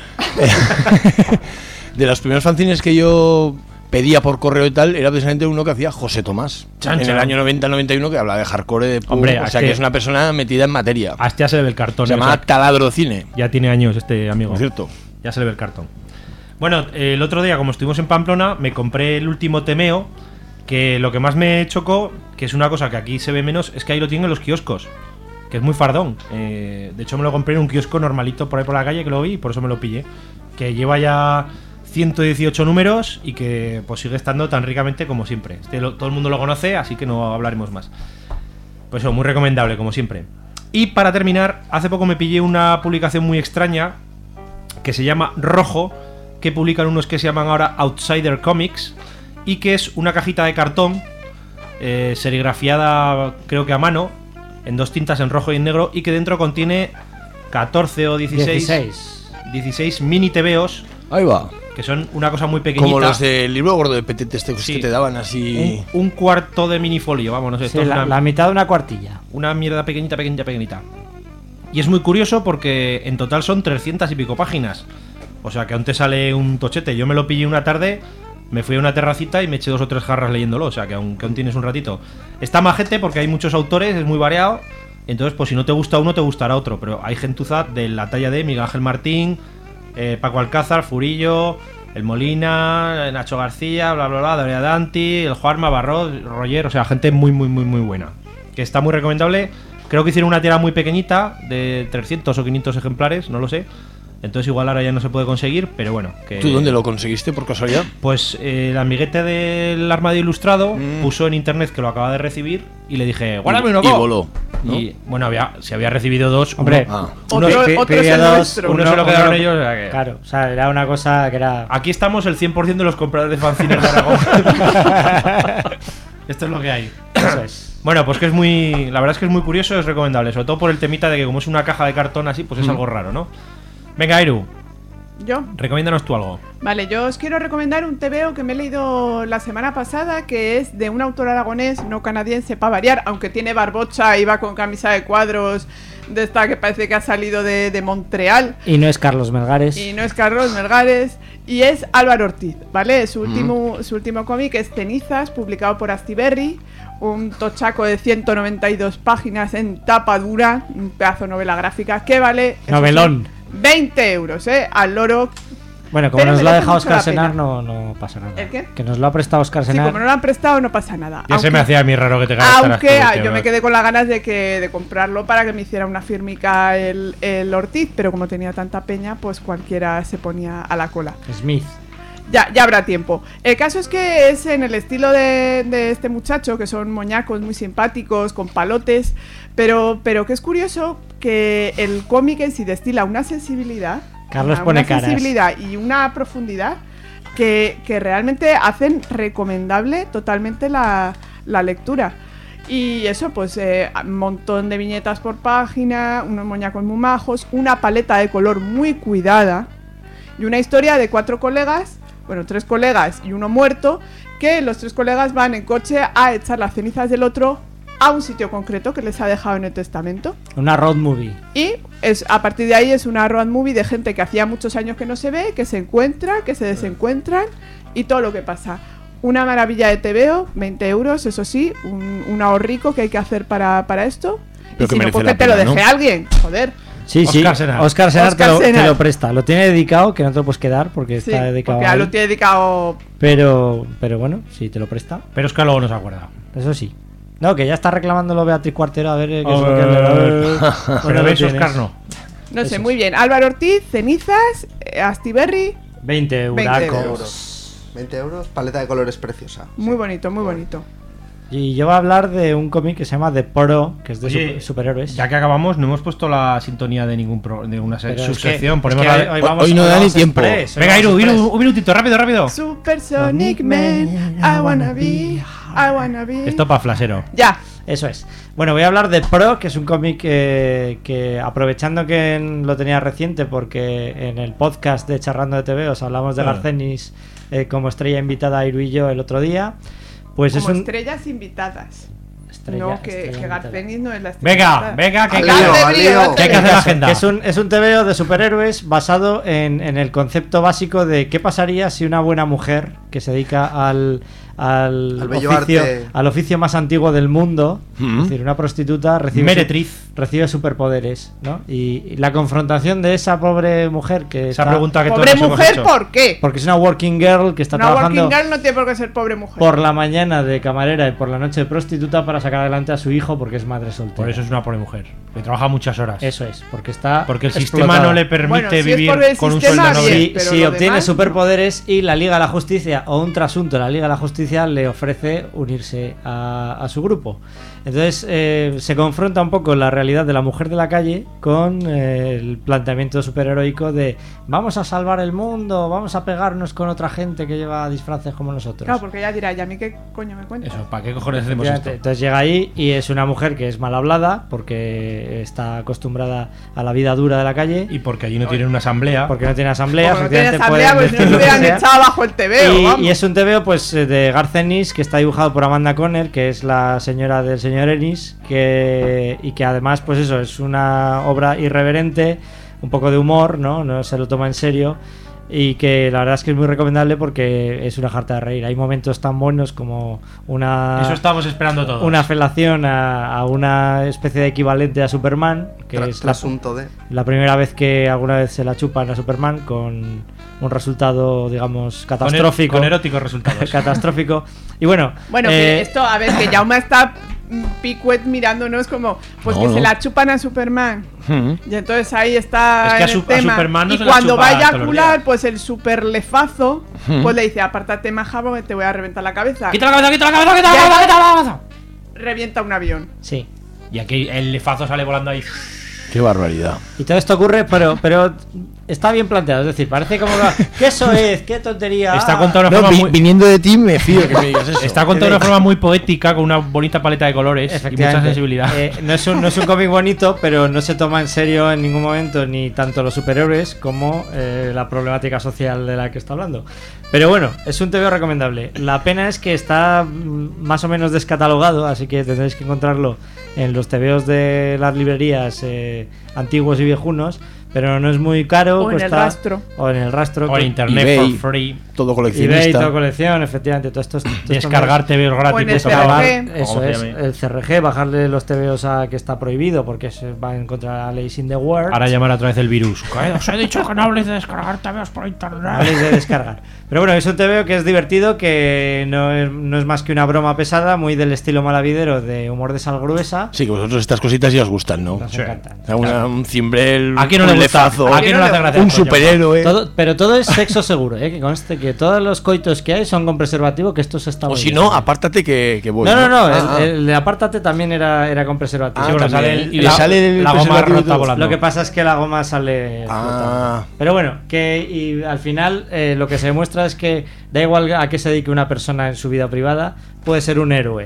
De los primeros fanzines que yo pedía por correo y tal, era precisamente uno que hacía José Tomás. En el año 90-91, que hablaba de hardcore, de punk. Hombre, o sea que es una persona metida en materia. Hasta ya se le ve el cartón. Se llama Taladro Cine. Ya tiene años este amigo. Por cierto. Ya se le ve el cartón. Bueno, el otro día, como estuvimos en Pamplona, me compré el último Temeo, que lo que más me chocó, que es una cosa que aquí se ve menos, es que ahí lo tienen en los kioscos, que es muy fardón. De hecho, me lo compré en un kiosco normalito por ahí por la calle, que lo vi, y por eso me lo pillé. Que lleva ya 118 números y que pues sigue estando tan ricamente como siempre. Todo el mundo lo conoce, así que no hablaremos más. Pues eso, muy recomendable, como siempre. Y para terminar, hace poco me pillé una publicación muy extraña que se llama Rojo, que publican unos que se llaman ahora Outsider Comics, y que es una cajita de cartón serigrafiada, creo que a mano, en 2 tintas, en rojo y en negro, y que dentro contiene 14 o 16 mini tebeos. Ahí va. Que son una cosa muy pequeñita. Como los del libro gordo de Petete, que te daban así... Un cuarto de minifolio, vamos, no sé. Sí, esto es la mitad de una cuartilla. Una mierda pequeñita. Y es muy curioso porque en total son 300 y pico páginas. O sea que aún te sale un tochete. Yo me lo pillé una tarde, me fui a una terracita y me eché 2 o 3 jarras leyéndolo. O sea que aún tienes un ratito. Está majete porque hay muchos autores, es muy variado. Entonces, pues si no te gusta uno, te gustará otro. Pero hay gentuza de la talla de Miguel Ángel Martín, Paco Alcázar, Furillo, El Molina, Nacho García, bla bla bla, Daria Danti, el Juanma, Barrot, Roger. O sea, gente muy buena. Que está muy recomendable. Creo que hicieron una tira muy pequeñita, de 300 o 500 ejemplares, no lo sé. Entonces igual ahora ya no se puede conseguir, pero bueno. Que... ¿Tú dónde lo conseguiste, por casualidad? Pues el amiguete del Armadio Ilustrado puso en internet que lo acaba de recibir y le dije, guárdame uno. Y voló, ¿no? Y bueno, se había recibido 2. Hombre, uno se lo quedaron ellos. O sea que... Claro, o sea, era una cosa que era... Aquí estamos el 100% de los compradores de fanzines de Aragón. Esto es lo que hay. Eso es. Bueno, pues que es muy... La verdad es que es muy curioso, es recomendable. Sobre todo por el temita de que como es una caja de cartón así, pues es algo raro, ¿no? Venga, Airu. ¿Yo? Recomiéndanos tú algo. Vale, yo os quiero recomendar un TVO que me he leído la semana pasada, que es de un autor aragonés, no canadiense, para variar, aunque tiene barbocha y va con camisa de cuadros de esta que parece que ha salido de Montreal. Y no es Carlos Melgares. Y es Álvaro Ortiz, ¿vale? Su último cómic es Cenizas, publicado por Astiberri, un tochaco de 192 páginas en tapa dura, un pedazo de novela gráfica que vale... Novelón. 20 euros, al loro. Bueno, como nos lo ha dejado Óscar Senar, no pasa nada. ¿El qué? Que nos lo ha prestado Óscar Senar. Sí, como no lo han prestado, no pasa nada. Ya se me hacía a mí raro que te gastaras. Aunque yo me quedé con las ganas de comprarlo para que me hiciera una firmica el Ortiz, pero como tenía tanta peña, pues cualquiera se ponía a la cola. Smith. Ya habrá tiempo. El caso es que es en el estilo de este muchacho, que son moñacos muy simpáticos, con palotes, pero que es curioso que el cómic en sí destila una sensibilidad, Carlos pone caras, sensibilidad y una profundidad que realmente hacen recomendable totalmente la lectura. Y eso, pues un montón de viñetas por página, unos moñacos muy majos, una paleta de color muy cuidada y una historia de 4 colegas, bueno, 3 colegas y uno muerto, que los 3 colegas van en coche a echar las cenizas del otro a un sitio concreto que les ha dejado en el testamento. Una road movie. Y a partir de ahí es una road movie de gente que hacía muchos años que no se ve, que se encuentra, que se desencuentran y todo lo que pasa. Una maravilla de TVO, 20 euros, eso sí, un ahorrico que hay que hacer para esto. Pero y si no, pues que te lo deje alguien, joder. Sí, Óscar Senar te lo presta. Lo tiene dedicado, que no te lo puedes quedar porque está dedicado. Porque ya lo tiene dedicado. Pero bueno, sí, te lo presta. Pero Óscar luego no se acuerda. Eso sí. No, que ya está reclamándolo Beatriz Cuartero, a ver qué es lo que le Pero ves, Óscar no. No sé, muy bien. Álvaro Ortiz, Cenizas, Astiberri. 20 euros. 20 euros, paleta de colores preciosa. Muy bonito, muy bonito. Y yo voy a hablar de un cómic que se llama The Poro, que es de superhéroes. Ya que acabamos, no hemos puesto la sintonía de ninguna subsección. Hoy no da ni tiempo. Venga, Iru, un minutito, rápido. Supersonic Man, I wanna be. Esto para flasero. Ya. Eso es. Bueno, voy a hablar de Pro, que es un cómic que aprovechando que lo tenía reciente, porque en el podcast de Charrando de TV os hablamos de Garcenis como estrella invitada a Iru y yo el otro día. Pues como es estrellas invitadas. Estrella, que Garcenis no es la estrella. Venga, que hay que hacer la agenda. Es un TVO de superhéroes basado en el concepto básico de qué pasaría si una buena mujer que se dedica al oficio más antiguo del mundo, es decir, una prostituta recibe superpoderes, ¿no? Y la confrontación de esa pobre mujer que esa pregunta que todos ¿pobre nos mujer hemos hecho. por qué? Porque es una working girl que está trabajando. Una working girl no tiene por qué ser pobre mujer. Por la mañana de camarera y por la noche de prostituta para sacar adelante a su hijo porque es madre soltera. Por eso es una pobre mujer, que trabaja muchas horas. Eso es, porque el sistema no le permite vivir con un sueldo noble. Si obtiene superpoderes y la Liga de la Justicia o un trasunto de la Liga de la Justicia le ofrece unirse a su grupo. Entonces se confronta un poco la realidad de la mujer de la calle con el planteamiento superheroico de vamos a salvar el mundo, vamos a pegarnos con otra gente que lleva disfraces como nosotros. Claro, porque ella dirá, ¿y a mí qué coño me cuentas? Eso, ¿para qué cojones hacemos esto? Entonces llega ahí y es una mujer que es mal hablada porque está acostumbrada a la vida dura de la calle. Y porque allí no tiene una asamblea. Porque no tiene asamblea. Porque no tiene asamblea, pues no lo hubieran echado bajo el TVO. Y es un TVO pues de Garth Ennis, que está dibujado por Amanda Conner, que es la señora del señor Ennis, y que además pues eso, es una obra irreverente, un poco de humor, no se lo toma en serio, y que la verdad es que es muy recomendable porque es una jarta de reír. Hay momentos tan buenos como eso estamos esperando todos. Una felación a una especie de equivalente a Superman, que es la primera vez que alguna vez se la chupan a Superman, con un resultado, digamos, catastrófico. Con eróticos resultados. Catastrófico. Y bueno, que esto, a ver, que Jaume está Piquet mirándonos como pues que se la chupan a Superman. Y entonces ahí está es que el tema. A Superman no y se cuando la chupa vaya a cular, pues el superlefazo pues le dice, apártate majabo que te voy a reventar la cabeza. ¡Quita la cabeza! Revienta un avión. Sí. Y aquí el lefazo sale volando ahí. Qué barbaridad. Y todo esto ocurre, pero está bien planteado. Es decir, parece como que eso es, qué tontería. Está contado de una forma viniendo de ti me fío que me digas eso. Está contado de una forma muy poética, con una bonita paleta de colores y mucha sensibilidad. No es un cómic bonito, pero no se toma en serio en ningún momento ni tanto los superhéroes como la problemática social de la que está hablando. Pero bueno, es un TVO recomendable. La pena es que está más o menos descatalogado, así que tendréis que encontrarlo en los TVOs de las librerías antiguos y viejunos, pero no es muy caro. O en el rastro. O en el rastro. O en internet, eBay, for free. Todo coleccionista. eBay, todo colección, efectivamente. Todo esto descargar TVOs gratis. O en el CRG. Eso es, el CRG, bajarle los TVOs a que está prohibido porque se va en contra de la ley in the Word. Ahora llamar otra vez el virus. Os he dicho que no habléis de descargar TVOs por internet. No habléis de descargar. Pero bueno, es un TVO que es divertido, que no es más que una broma pesada, muy del estilo malavidero de humor de sal gruesa. Sí, que vosotros estas cositas ya os gustan, ¿no? Nos encantan. Un cimbrel, ¿a quién no le gusta? lefazo, ¿A quién no le hace gracia? Un superhéroe. Pero todo es sexo seguro, que conste que todos los coitos que hay son con preservativo, que esto se está... O si no, apártate que voy. No. El de apártate también era con preservativo. Sí, bueno, sale la goma rota volando. Lo que pasa es que la goma sale flotando. Pero bueno, y al final lo que se demuestra es que da igual a qué se dedique una persona en su vida privada, puede ser un héroe.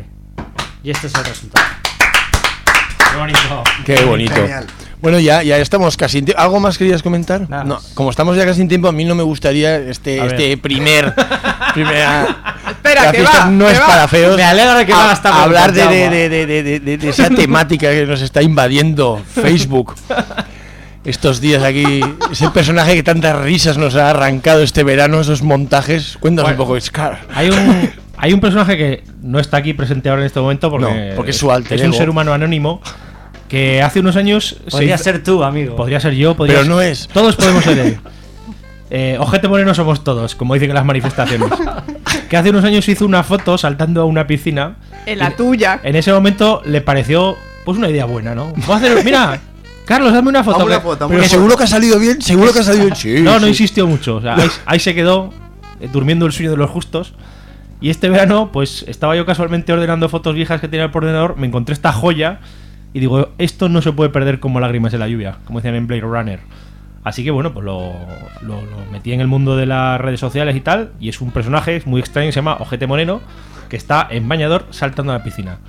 Y este es el resultado. Qué bonito. Qué bonito. Genial. Bueno, ya estamos casi en tiempo. ¿Algo más querías comentar? Nada No, más. como estamos ya casi en tiempo, a mí no me gustaría primera Espera, que fiesta va, no que es va. para feos. Me alegra de que no hagas esta hablar pregunta, de esa temática que nos está invadiendo Facebook estos días aquí, ese personaje que tantas risas nos ha arrancado este verano, esos montajes. Cuéntanos un poco, Scar. Hay un personaje que no está aquí presente ahora en este momento porque es su alter es un ego. ser humano anónimo que hace unos años podría ser tú, amigo. Podría ser yo, pero no es. Todos podemos ser él. Ojete moreno somos todos, como dicen en las manifestaciones. Que hace unos años hizo una foto saltando a una piscina. En la tuya. En ese momento le pareció pues una idea buena, ¿no? Voy a hacer, mira, Carlos, dame una foto. Pero seguro que ha salido bien, seguro que ha salido bien. Sí, no insistió mucho. O sea, ahí se quedó durmiendo el sueño de los justos. Y este verano, pues estaba yo casualmente ordenando fotos viejas que tenía por ordenador, me encontré esta joya y digo, esto no se puede perder como lágrimas en la lluvia, como decían en Blade Runner. Así que bueno, pues lo metí en el mundo de las redes sociales y tal, y es un personaje muy extraño, se llama Ojete Moreno, que está en bañador saltando a la piscina.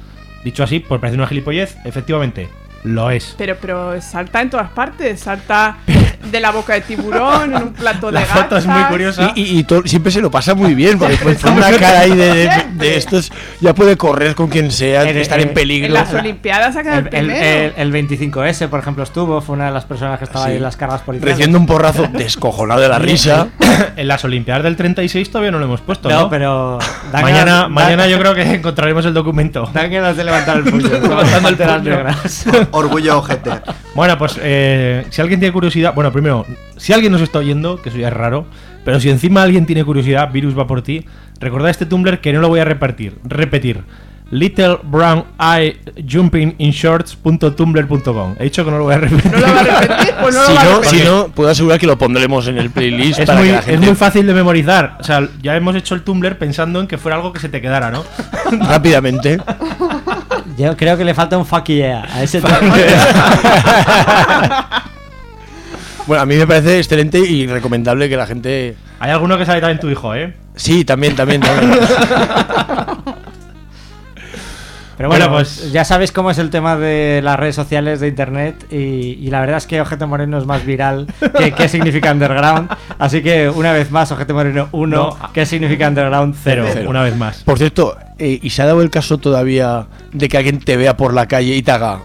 Dicho así, por parecer una gilipollez, efectivamente, lo es. Pero salta en todas partes, salta de la boca de tiburón, en un plato de La gachas. foto es muy curiosa. Y siempre se lo pasa muy bien, porque pues, con una cara ahí de estos ya puede correr con quien sea, estar en peligro. En las Olimpiadas ha quedado el primero. El 25S, por ejemplo, fue una de las personas que estaba ahí en las cargas policiales. Recibiendo un porrazo descojonado de la risa. En las Olimpiadas del 36 todavía no lo hemos puesto, No, ¿no? pero mañana yo creo que encontraremos el documento. Dan ganas de levantar el puño. Levantando el Las puño. negras. Orgullo ojete. Bueno, pues si alguien tiene curiosidad, bueno, primero, si alguien nos está oyendo, que eso ya es raro, pero si encima alguien tiene curiosidad, Virus va por ti, recordad este Tumblr que no lo voy a repetir. Little Brown Eye Jumping in Shorts.tumblr.com. He dicho que no lo voy a repetir. ¿No lo va a repetir? Pues no lo va a repetir. Si no, puedo asegurar que lo pondremos en el playlist. Es para muy, que la gente... es muy fácil de memorizar. O sea, ya hemos hecho el Tumblr pensando en que fuera algo que se te quedara, ¿no? Rápidamente. Yo creo que le falta un fuck yeah a ese Bueno, a mí me parece excelente y recomendable que la gente... Hay alguno que sale también tu hijo, ¿eh? Sí, también. Pero bueno, pues ya sabéis cómo es el tema de las redes sociales, de internet, y la verdad es que Ojete Moreno es más viral que qué significa underground. Así que una vez más, Ojete Moreno 1, ¿qué significa underground? 0. Una vez más. Por cierto, ¿y se ha dado el caso todavía de que alguien te vea por la calle y te haga...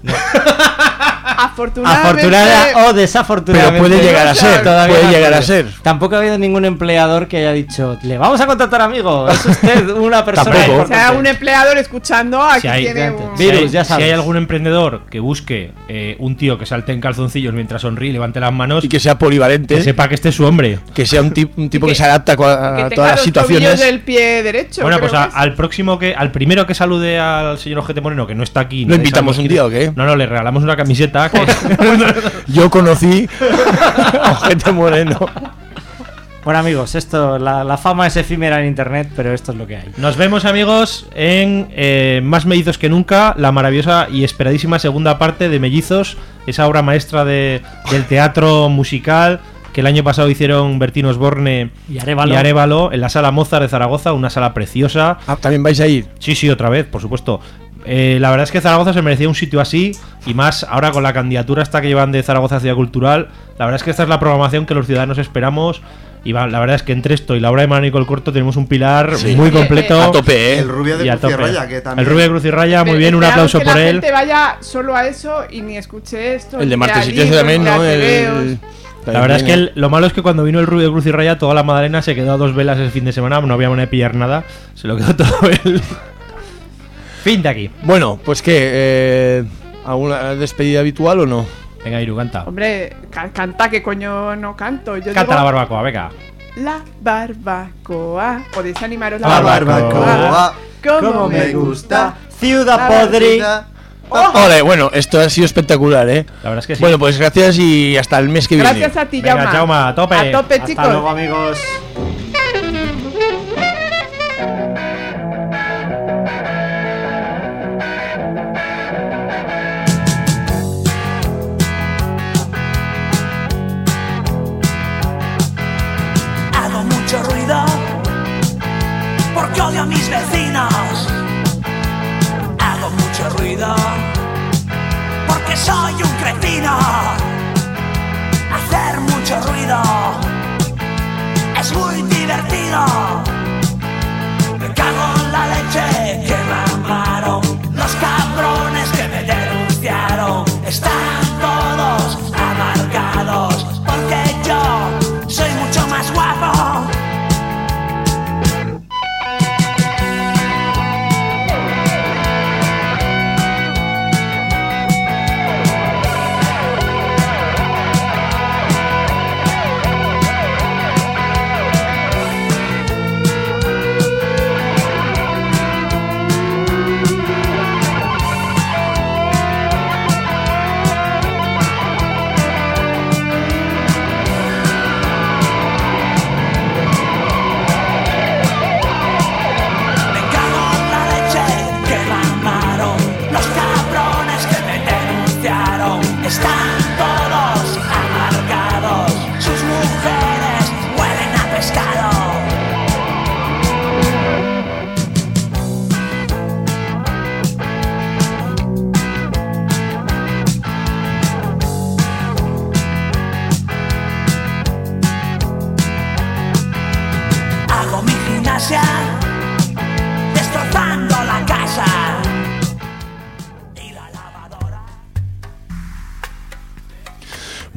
Afortunada o desafortunadamente. Pero puede llegar a ser, puede llegar a ser. Tampoco ha habido ningún empleador que haya dicho, le vamos a contratar, amigo. Es usted una persona O sea, un empleador escuchando aquí tiene un... Virus, ya sabes. Si hay algún emprendedor que busque un tío que salte en calzoncillos mientras sonríe y levante las manos y que sea polivalente, que sepa que este es su hombre, que sea un tipo que se adapta a que todas las situaciones. Del pie derecho. Bueno, pues al primero que salude al señor Ojete Moreno, que no está aquí, ¿lo invitamos un día o qué? No, le regalamos una camiseta que... Yo conocí a Ojete Moreno. Bueno, amigos, esto, la fama es efímera en internet, pero esto es lo que hay. Nos vemos, amigos, en Más Mellizos que Nunca, la maravillosa y esperadísima segunda parte de Mellizos, esa obra maestra del teatro musical que el año pasado hicieron Bertín Osborne y Arévalo en la Sala Mozart de Zaragoza, una sala preciosa. ¿También vais a ir? Sí, otra vez, por supuesto. La verdad es que Zaragoza se merecía un sitio así, y más ahora con la candidatura esta que llevan de Zaragoza Ciudad Cultural. La verdad es que esta es la programación que los ciudadanos esperamos. Y la verdad es que entre esto y la obra de Manuel el Corto tenemos un pilar muy completo. A tope, ¿eh? El Rubio de Cruz y Raya, que también... El Rubio de Cruz y Raya, muy bien, un aplauso por él. Que la gente vaya solo a eso y ni escuche esto. El de Martes y 13 también, ¿no? La verdad es que lo malo es que cuando vino el Rubio de Cruz y Raya, toda la Madalena se quedó a 2 velas el fin de semana, no había manera de pillar nada, se lo quedó todo él. Fin de aquí. Bueno, pues ¿qué? ¿Alguna despedida habitual o no? Venga, Iru, canta. Hombre, canta, que coño no canto. Yo canta digo, la barbacoa, venga. La barbacoa. ¿Podéis animaros? La barbacoa. Como me gusta. Ciudad podrida. Ole, bueno, esto ha sido espectacular, ¿eh? La verdad es que sí. Bueno, pues gracias y hasta el mes que viene. Gracias a ti, Venga, Jauma, a tope. A tope, chicos. Hasta luego, amigos. Hago mucho ruido porque odio a mis vecinos. Hago mucho ruido porque soy un cretino. Hacer mucho ruido es muy divertido. Me cago en la leche que me amaron. Los cabrones que me denunciaron están todos amargados porque yo soy mucho más guapo.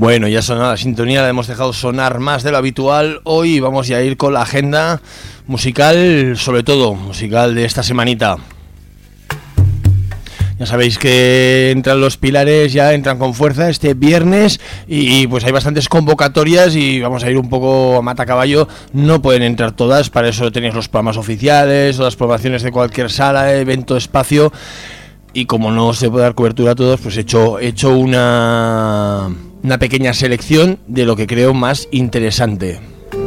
Bueno, ya sonó la sintonía, la hemos dejado sonar más de lo habitual. Hoy vamos ya a ir con la agenda musical, sobre todo musical de esta semanita. Ya sabéis que entran los pilares, ya entran con fuerza este viernes y pues hay bastantes convocatorias y vamos a ir un poco a mata caballo. No pueden entrar todas, para eso tenéis los programas oficiales o las programaciones de cualquier sala, evento, espacio. Y como no se puede dar cobertura a todos, pues he hecho una pequeña selección de lo que creo más interesante.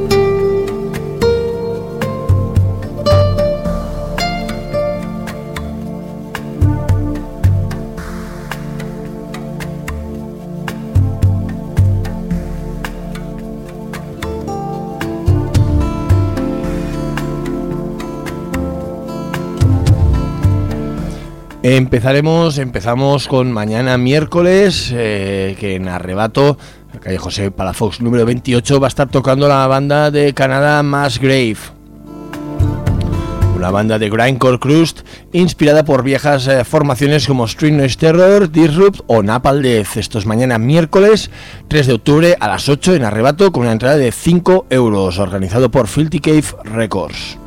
Empezamos con mañana miércoles, que en Arrebato, la calle José Palafox número 28, va a estar tocando la banda de Canadá Mass Grave. Una banda de grindcore crust inspirada por viejas formaciones como Street Noise Terror, Disrupt o Napalm Death. Esto es mañana miércoles 3 de octubre a las 8 en Arrebato, con una entrada de 5 euros, organizado por Filthy Cave Records.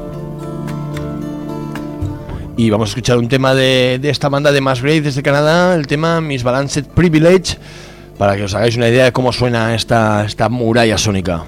Y vamos a escuchar un tema de esta banda de Mass Grave desde Canadá, el tema Misbalanced Privilege, para que os hagáis una idea de cómo suena esta muralla sónica.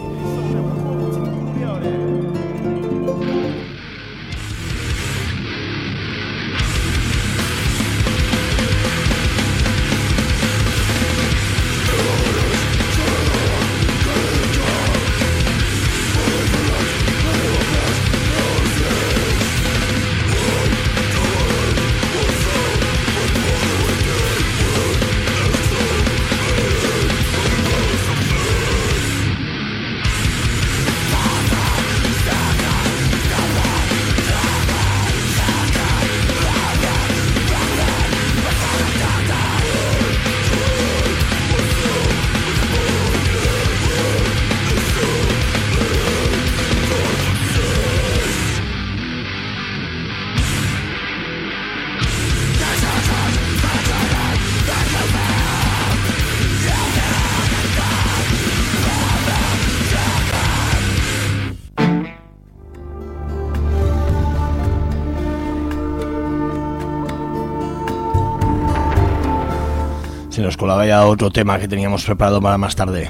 Se nos colaba ya otro tema que teníamos preparado para más tarde.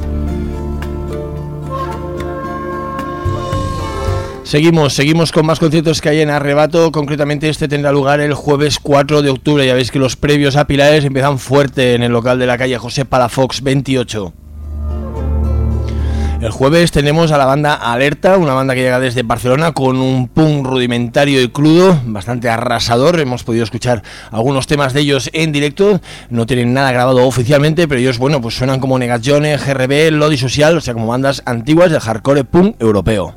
Seguimos con más conciertos que hay en Arrebato. Concretamente este tendrá lugar el jueves 4 de octubre. Ya veis que los previos a Pilares empiezan fuerte en el local de la calle José Palafox 28. El jueves tenemos a la banda Alerta, una banda que llega desde Barcelona con un punk rudimentario y crudo, bastante arrasador. Hemos podido escuchar algunos temas de ellos en directo, no tienen nada grabado oficialmente, pero ellos, bueno, pues suenan como Negazione, GRB, Lodi Social, o sea, como bandas antiguas del hardcore punk europeo.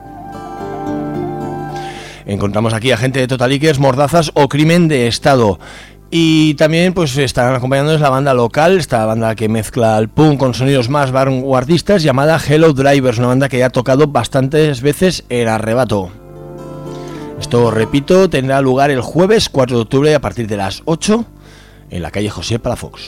Encontramos aquí a gente de Totaliques, Mordazas o Crimen de Estado. Y también pues estarán acompañándonos la banda local, esta banda que mezcla el punk con sonidos más vanguardistas, llamada Hello Drivers, una banda que ya ha tocado bastantes veces en Arrebato. Esto, repito, tendrá lugar el jueves 4 de octubre a partir de las 8 en la calle José Palafox.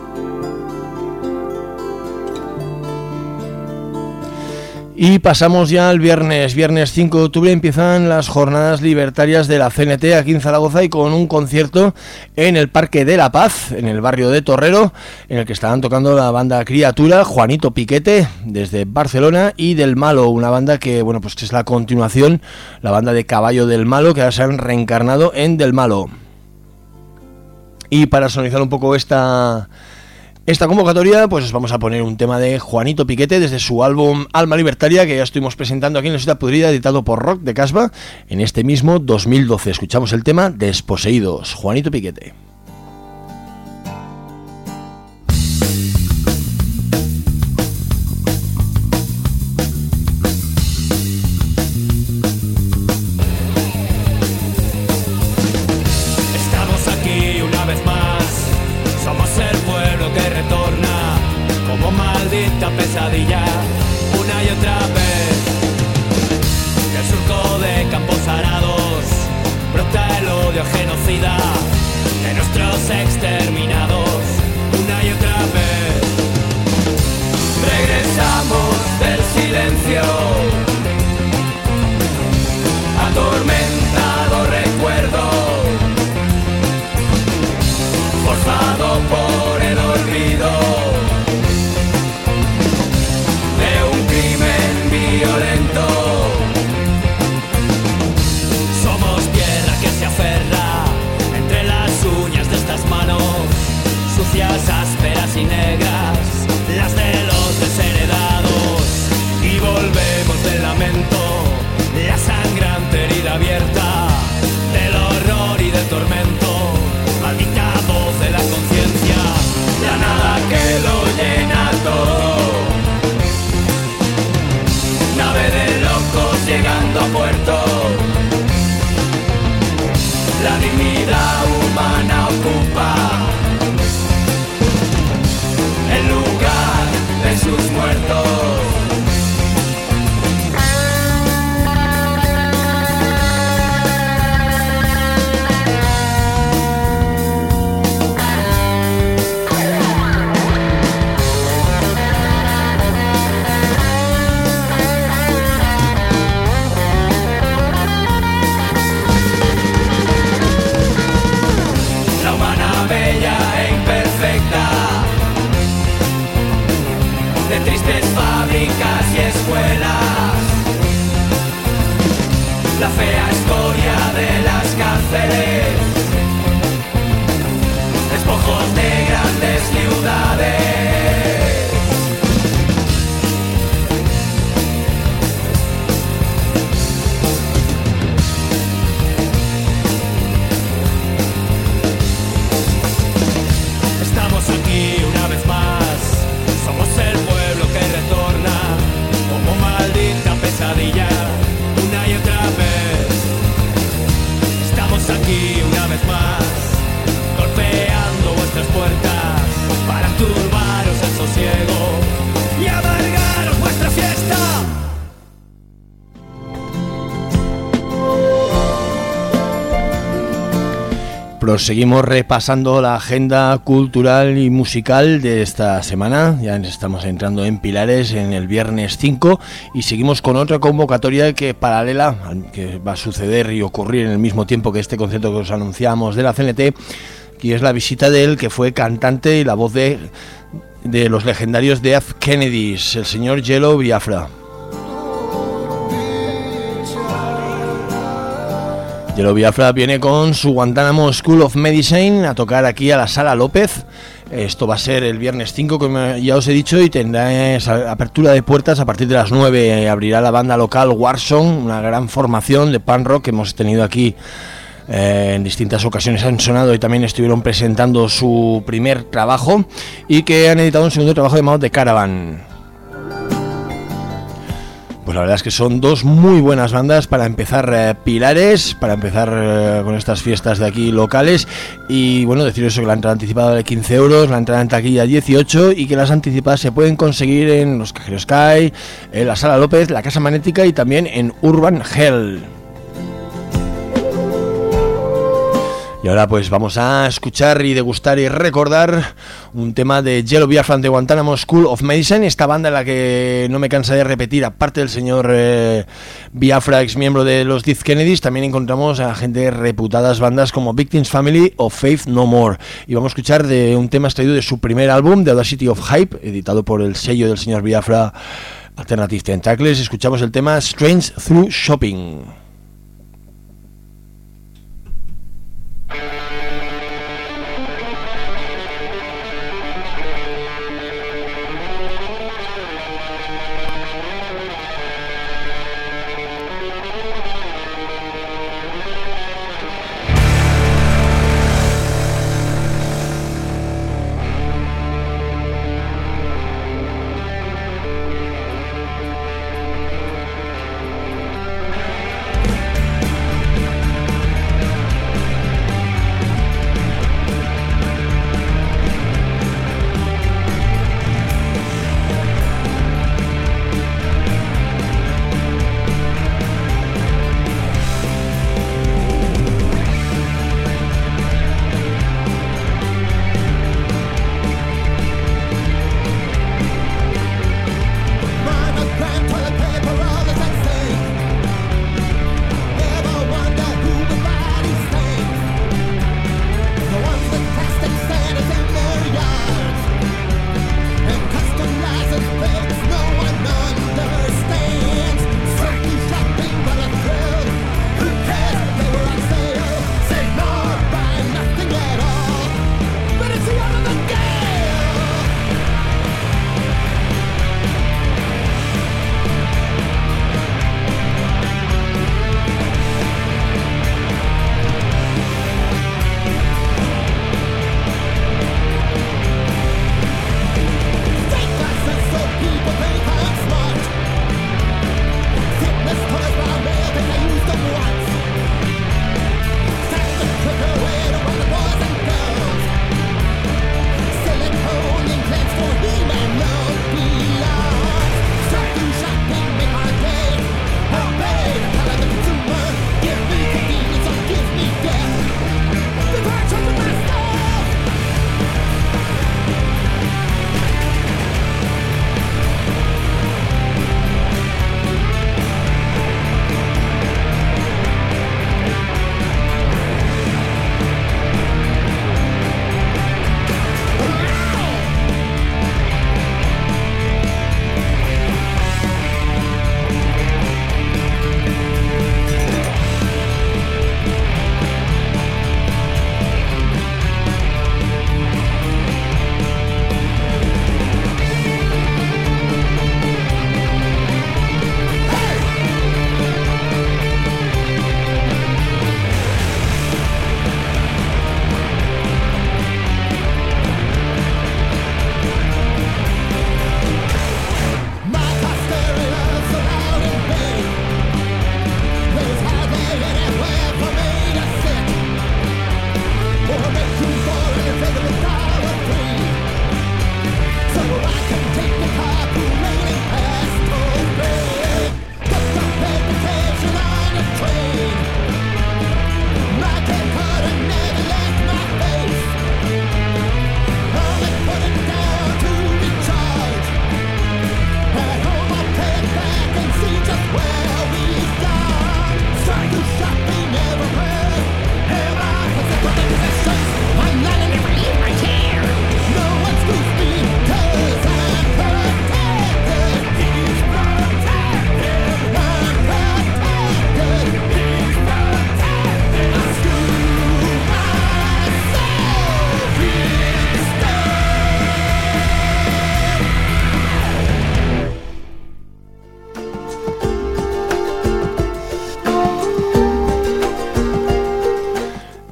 Y pasamos ya al viernes 5 de octubre empiezan las jornadas libertarias de la CNT aquí en Zaragoza y con un concierto en el Parque de la Paz, en el barrio de Torrero, en el que estarán tocando la banda Criatura, Juanito Piquete desde Barcelona y Del Malo, una banda que, bueno, pues que es la continuación, la banda de Caballo del Malo, que ahora se han reencarnado en Del Malo. Y para sonorizar un poco esta convocatoria, pues os vamos a poner un tema de Juanito Piquete desde su álbum Alma Libertaria, que ya estuvimos presentando aquí en la Ciudad Podrida, editado por Rock de Casbah en este mismo 2012. Escuchamos el tema Desposeídos, Juanito Piquete. Pesadilla una y otra vez del surco de campos arados brota el odio genocida que nos silencio, atormentado recuerdo, forzado por el olvido de un crimen violento. Somos tierra que se aferra entre las uñas de estas manos, sucias, ásperas y negras, las de los desheredados. Y volvemos del lamento, la sangrante herida abierta, del horror y del tormento, maldita voz de la conciencia, la nada que lo llena todo. Nave de locos llegando a puerto, la dignidad humana ocupa el lugar de sus muertos. La humana bella e imperfecta, de tristes fábricas y escuelas, la fea escoria de las cárceles, despojos de grandes ciudades. Estamos aquí una vez más, somos el pueblo que retorna como maldita pesadilla una y otra vez. Estamos aquí una vez más, golpeando vuestras puertas para turbaros el sosiego y amargaros vuestra fiesta. Proseguimos repasando la agenda cultural y musical de esta semana. Ya estamos entrando en Pilares en el viernes 5 y seguimos con otra convocatoria que paralela, que va a suceder y ocurrir en el mismo tiempo que este concierto que os anunciamos de la CNT, que es la visita del que fue cantante y la voz de los legendarios Death Kennedys, el señor Jello Biafra. Jello Biafra viene con su Guantánamo School of Medicine a tocar aquí a la Sala López. Esto va a ser el viernes 5, como ya os he dicho, y tendrá esa apertura de puertas a partir de las 9. Abrirá la banda local Warsong, una gran formación de punk rock que hemos tenido aquí en distintas ocasiones. Han sonado y también estuvieron presentando su primer trabajo y que han editado un segundo trabajo llamado The Caravan. Pues la verdad es que son dos muy buenas bandas para empezar Pilares, para empezar con estas fiestas de aquí locales. Y bueno, deciros eso, que la entrada anticipada vale 15 euros, la entrada en taquilla 18 y que las anticipadas se pueden conseguir en los Cajeros Sky, en la Sala López, la Casa Magnética y también en Urban Hell. Y ahora pues vamos a escuchar y degustar y recordar un tema de Jello Biafra de Guantánamo School of Medicine, esta banda en la que no me cansa de repetir, aparte del señor Biafra, ex miembro de los Death Kennedys, también encontramos a gente de reputadas bandas como Victims Family o Faith No More. Y vamos a escuchar de un tema extraído de su primer álbum, The Audacity of Hype, editado por el sello del señor Biafra, Alternative Tentacles. Escuchamos el tema Strange Through Shopping.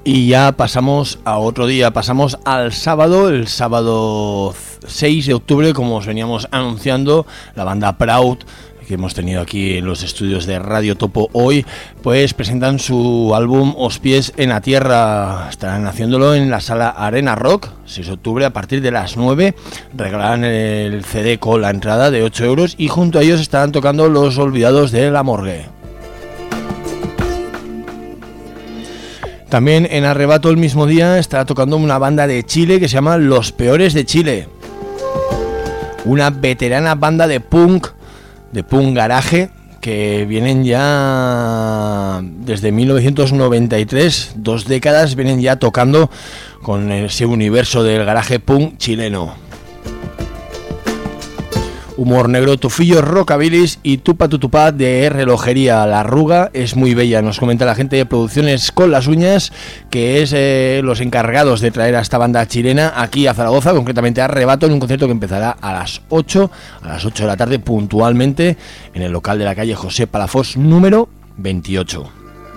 Y ya pasamos a otro día, pasamos al sábado, el sábado 6 de octubre, como os veníamos anunciando, la banda Proud, que hemos tenido aquí en los estudios de Radio Topo hoy, pues presentan su álbum Os pies en la tierra. Estarán haciéndolo en la sala Arena Rock, 6 de octubre a partir de las 9. Regalarán el CD con la entrada de 8 euros y junto a ellos estarán tocando Los Olvidados de la Morgue. También en Arrebato el mismo día estará tocando una banda de Chile que se llama Los Peores de Chile. Una veterana banda de punk garaje que vienen ya desde 1993, 2 décadas vienen ya tocando con ese universo del garaje punk chileno. Humor negro, tufillos, rockabilis y tupa tutupá de relojería. La arruga es muy bella, nos comenta la gente de Producciones con las Uñas, que es los encargados de traer a esta banda chilena aquí a Zaragoza, concretamente a Arrebato, en un concierto que empezará a las 8 de la tarde puntualmente en el local de la calle José Palafós número 28.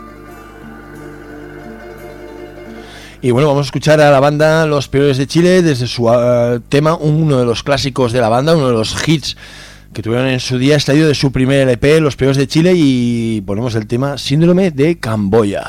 Y bueno, vamos a escuchar a la banda Los Peores de Chile desde su tema, uno de los clásicos de la banda, uno de los hits que tuvieron en su día, extraído de su primer LP, Los Peores de Chile, y ponemos el tema Síndrome de Camboya.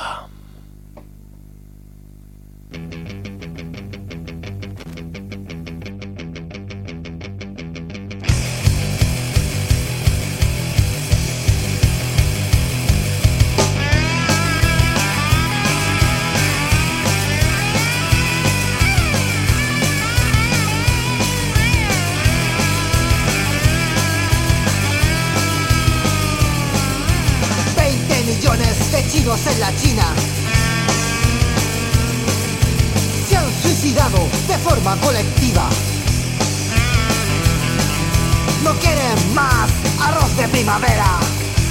En la China se han suicidado de forma colectiva. No quieren más arroz de primavera.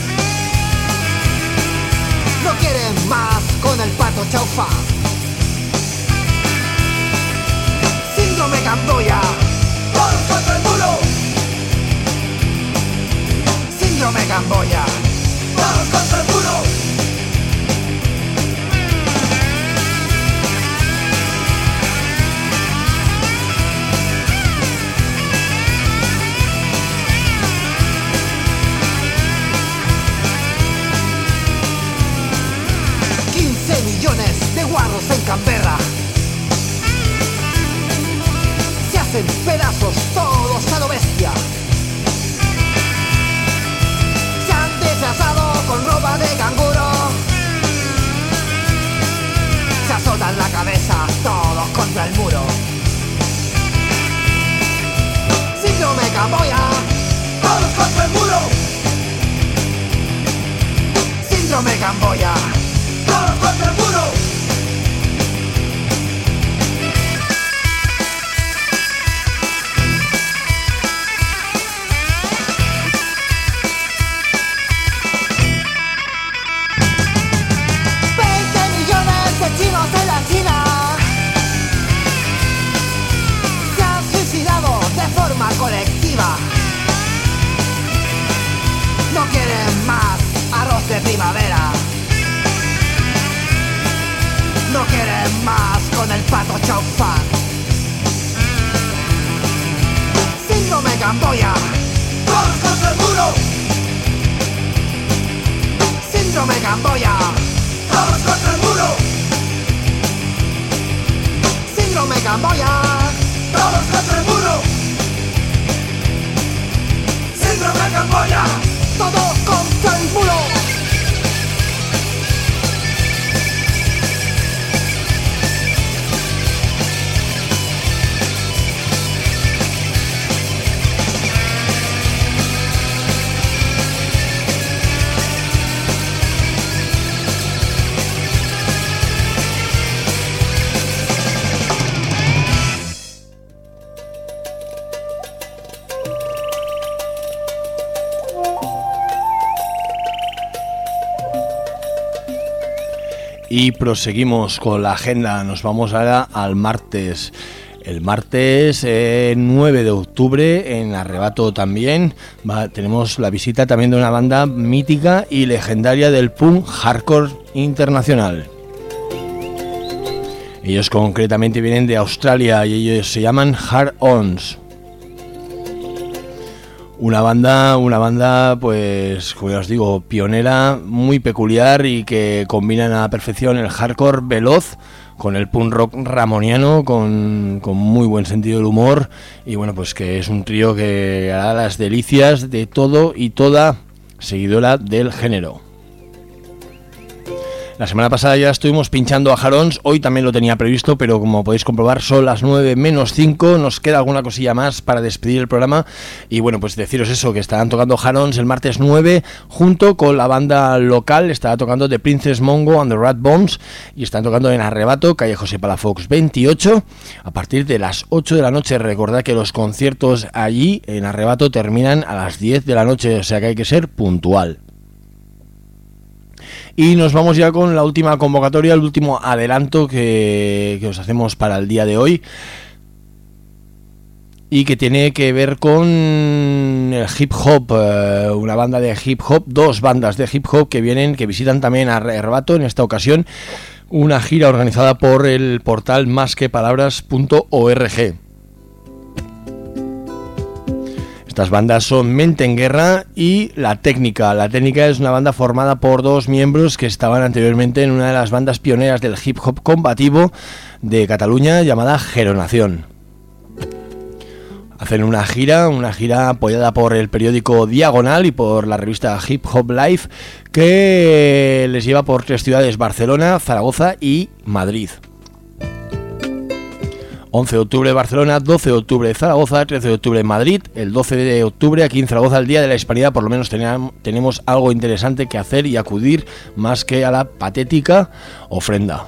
No quieren más con el pato chaufa. Síndrome Camboya. Todos contra el muro. Síndrome Camboya. Todos contra el muro. 15 millones de guarros en Canberra. Se hacen pedazos todos a lo bestia. Se han disfrazado con ropa de canguro. Se azotan la cabeza todos contra el muro. Síndrome Camboya. Todos contra el muro. Síndrome Camboya. Todos contra el muro. Chinos en la China se han suicidado de forma colectiva. No quieren más arroz de primavera. No quieren más con el pato chow fan. Síndrome Camboya. Todos contra el muro. Síndrome Camboya. Todos contra el muro. Síndrome Camboya. Todos contra el muro. Síndrome Camboya. Todos contra el muro. Y proseguimos con la agenda, nos vamos ahora al martes. El martes 9 de octubre en Arrebato también tenemos la visita también de una banda mítica y legendaria del punk hardcore internacional. Ellos concretamente vienen de Australia y ellos se llaman Hard Ons. Una banda, pues, como ya os digo, pionera, muy peculiar y que combinan a la perfección el hardcore veloz con el punk rock ramoniano, con muy buen sentido del humor, y bueno, pues que es un trío que hará las delicias de todo y toda seguidora del género. La semana pasada ya estuvimos pinchando a Harons, hoy también lo tenía previsto, pero como podéis comprobar son las 9 menos 5, nos queda alguna cosilla más para despedir el programa, y bueno, pues deciros eso, que estarán tocando Harons el martes 9, junto con la banda local, estará tocando The Princess Mongo and the Rat Bombs, y están tocando en Arrebato, calle José Palafox 28, a partir de las 8 de la noche. Recordad que los conciertos allí, en Arrebato, terminan a las 10 de la noche, o sea que hay que ser puntual. Y nos vamos ya con la última convocatoria, el último adelanto que os hacemos para el día de hoy, y que tiene que ver con el hip hop, una banda de hip hop, dos bandas de hip hop que visitan también a Arrebato, en esta ocasión una gira organizada por el portal masquepalabras.org. Estas bandas son Mente en Guerra y La Técnica. La Técnica es una banda formada por dos miembros que estaban anteriormente en una de las bandas pioneras del hip hop combativo de Cataluña llamada Geronación. Hacen una gira apoyada por el periódico Diagonal y por la revista Hip Hop Life, que les lleva por 3 ciudades: Barcelona, Zaragoza y Madrid. 11 de octubre Barcelona, 12 de octubre Zaragoza, 13 de octubre Madrid, el 12 de octubre aquí en Zaragoza, el Día de la Hispanidad. Por lo menos tenemos algo interesante que hacer y acudir más que a la patética ofrenda.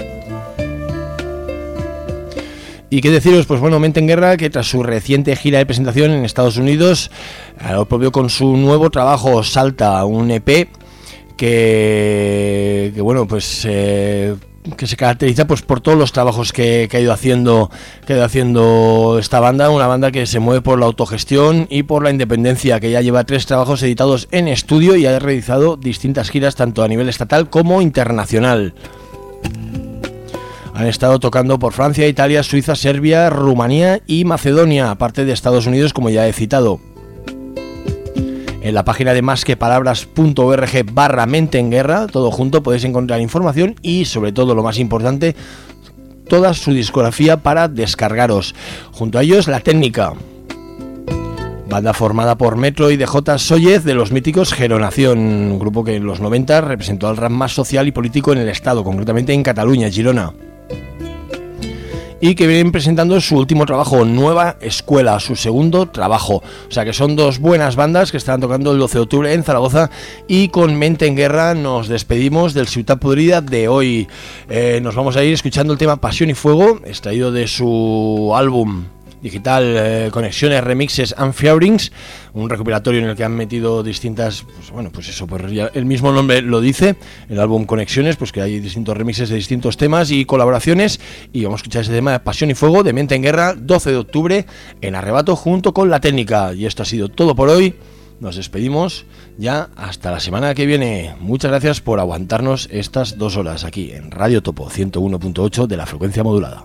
Y qué deciros, pues bueno, Mente en Guerra, que tras su reciente gira de presentación en Estados Unidos, lo propio con su nuevo trabajo Salta, un EP que bueno, pues que se caracteriza pues por todos los trabajos que ha ido haciendo esta banda, una banda que se mueve por la autogestión y por la independencia, que ya lleva 3 trabajos editados en estudio y ha realizado distintas giras tanto a nivel estatal como internacional. Han estado tocando por Francia, Italia, Suiza, Serbia, Rumanía y Macedonia, aparte de Estados Unidos, como ya he citado. En la página de masquepalabras.org/Mente en Guerra, todo junto, podéis encontrar información y, sobre todo, lo más importante, toda su discografía para descargaros. Junto a ellos, La Técnica, banda formada por Metro y DJ Sóllez, de los míticos Geronación, un grupo que en los 90 representó al rap más social y político en el Estado, concretamente en Cataluña, Girona. Y que vienen presentando su último trabajo, Nueva Escuela, su segundo trabajo. O sea que son dos buenas bandas que estarán tocando el 12 de octubre en Zaragoza. Y con Mente en Guerra nos despedimos del Ciutat Podrida de hoy. Nos vamos a ir escuchando el tema Pasión y Fuego, extraído de su álbum digital Conexiones, Remixes and Featurings, un recopilatorio en el que han metido distintas, pues ya el mismo nombre lo dice, el álbum Conexiones, pues que hay distintos remixes de distintos temas y colaboraciones, y vamos a escuchar ese tema de Pasión y Fuego de Mente en Guerra, 12 de octubre en Arrebato junto con La Técnica. Y esto ha sido todo por hoy, nos despedimos ya hasta la semana que viene. Muchas gracias por aguantarnos estas 2 horas aquí en Radio Topo 101.8 de la frecuencia modulada.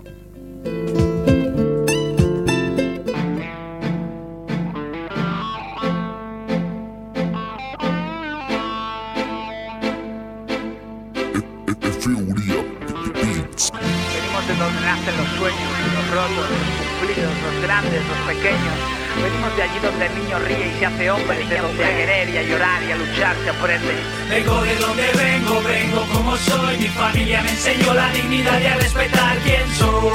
Venimos de allí donde el niño ríe y se hace hombre, de donde a querer y a llorar y a luchar se aprende. Vengo de donde vengo como soy. Mi familia me enseñó la dignidad y a respetar quién soy.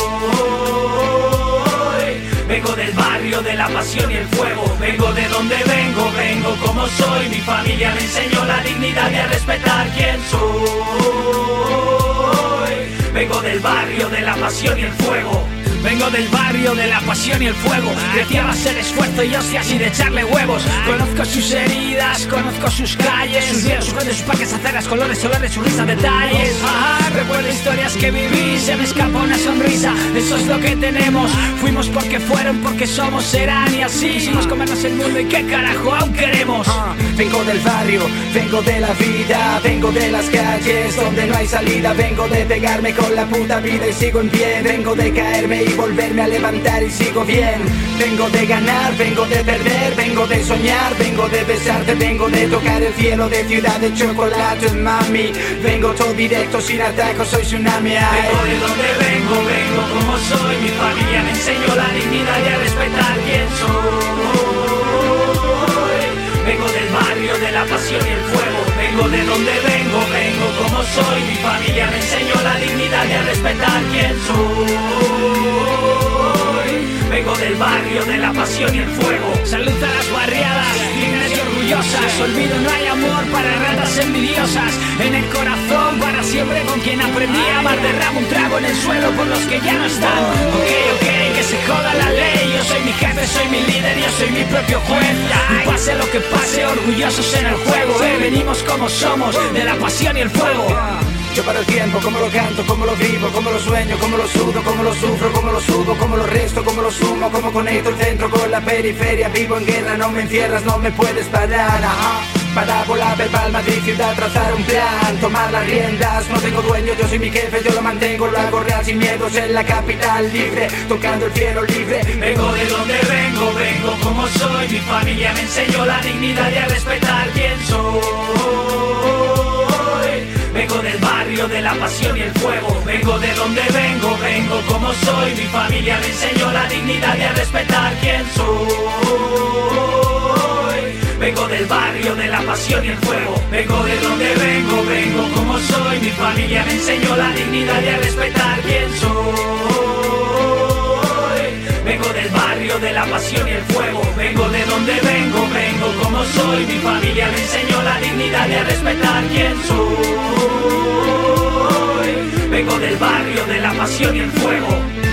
Vengo del barrio de la pasión y el fuego. Vengo de donde vengo como soy. Mi familia me enseñó la dignidad y a respetar quién soy. Vengo del barrio de la pasión y el fuego. Vengo del barrio de la pasión y el fuego. Crecí a base de esfuerzo y hostias y de echarle huevos. Conozco sus heridas, conozco sus calles, sus días, sus cuentos, sus parques, aceras, colores, olores, sus risas, detalles. Recuerdo historias que viví, se me escapa una sonrisa. Eso es lo que tenemos. Fuimos porque fueron, porque somos, serán y así. Hicimos comernos el mundo y qué carajo aún queremos. Vengo del barrio, vengo de la vida, vengo de las calles donde no hay salida. Vengo de pegarme con la puta vida y sigo en pie. Vengo de caerme y volverme a levantar y sigo bien. Vengo de ganar, vengo de perder, vengo de soñar, vengo de besarte, vengo de tocar el cielo de ciudad de chocolate, mami. Vengo todo directo, sin atajos, soy tsunami. Vengo de donde vengo, vengo como soy. Mi familia me enseñó la dignidad y a respetar quién soy. Vengo del barrio de la pasión y el fuego. Vengo de donde vengo, vengo como soy. Mi familia me enseñó la dignidad y a respetar quién soy. Vengo del barrio de la pasión y el fuego. Salud a las barriadas, dignas y orgullosas. Olvido, no hay amor para ratas envidiosas. En el corazón para siempre con quien aprendí a amar. Derramo un trago en el suelo por los que ya no están. Ok, que se joda la ley. Yo soy mi jefe, soy mi líder, yo soy mi propio juez. Y pase lo que pase, orgullosos en el juego. Venimos como somos, de la pasión y el fuego. Yo paro el tiempo, como lo canto, como lo vivo, como lo sueño, como lo sudo, como lo sufro, como lo subo, como lo resto, como lo sumo, como conecto el centro con la periferia. Vivo en guerra, no me encierras, no me puedes parar. Para volar, verbal, Madrid, ciudad, trazar un plan, tomar las riendas. No tengo dueño, yo soy mi jefe, yo lo mantengo, lo hago real sin miedos en la capital libre, tocando el cielo libre. Vengo de donde vengo, vengo como soy. Mi familia me enseñó la dignidad y a respetar quién soy. Vengo del barrio de la pasión y el fuego. Vengo de donde vengo, vengo como soy. Mi familia me enseñó la dignidad y a respetar quién soy. Vengo del barrio de la pasión y el fuego. Vengo de donde vengo, vengo como soy. Mi familia me enseñó la dignidad y a respetar quién soy. Vengo del barrio de la pasión y el fuego. Vengo de donde vengo, vengo como soy. Mi familia me enseñó la dignidad y a respetar quién soy. Vengo del barrio de la pasión y el fuego.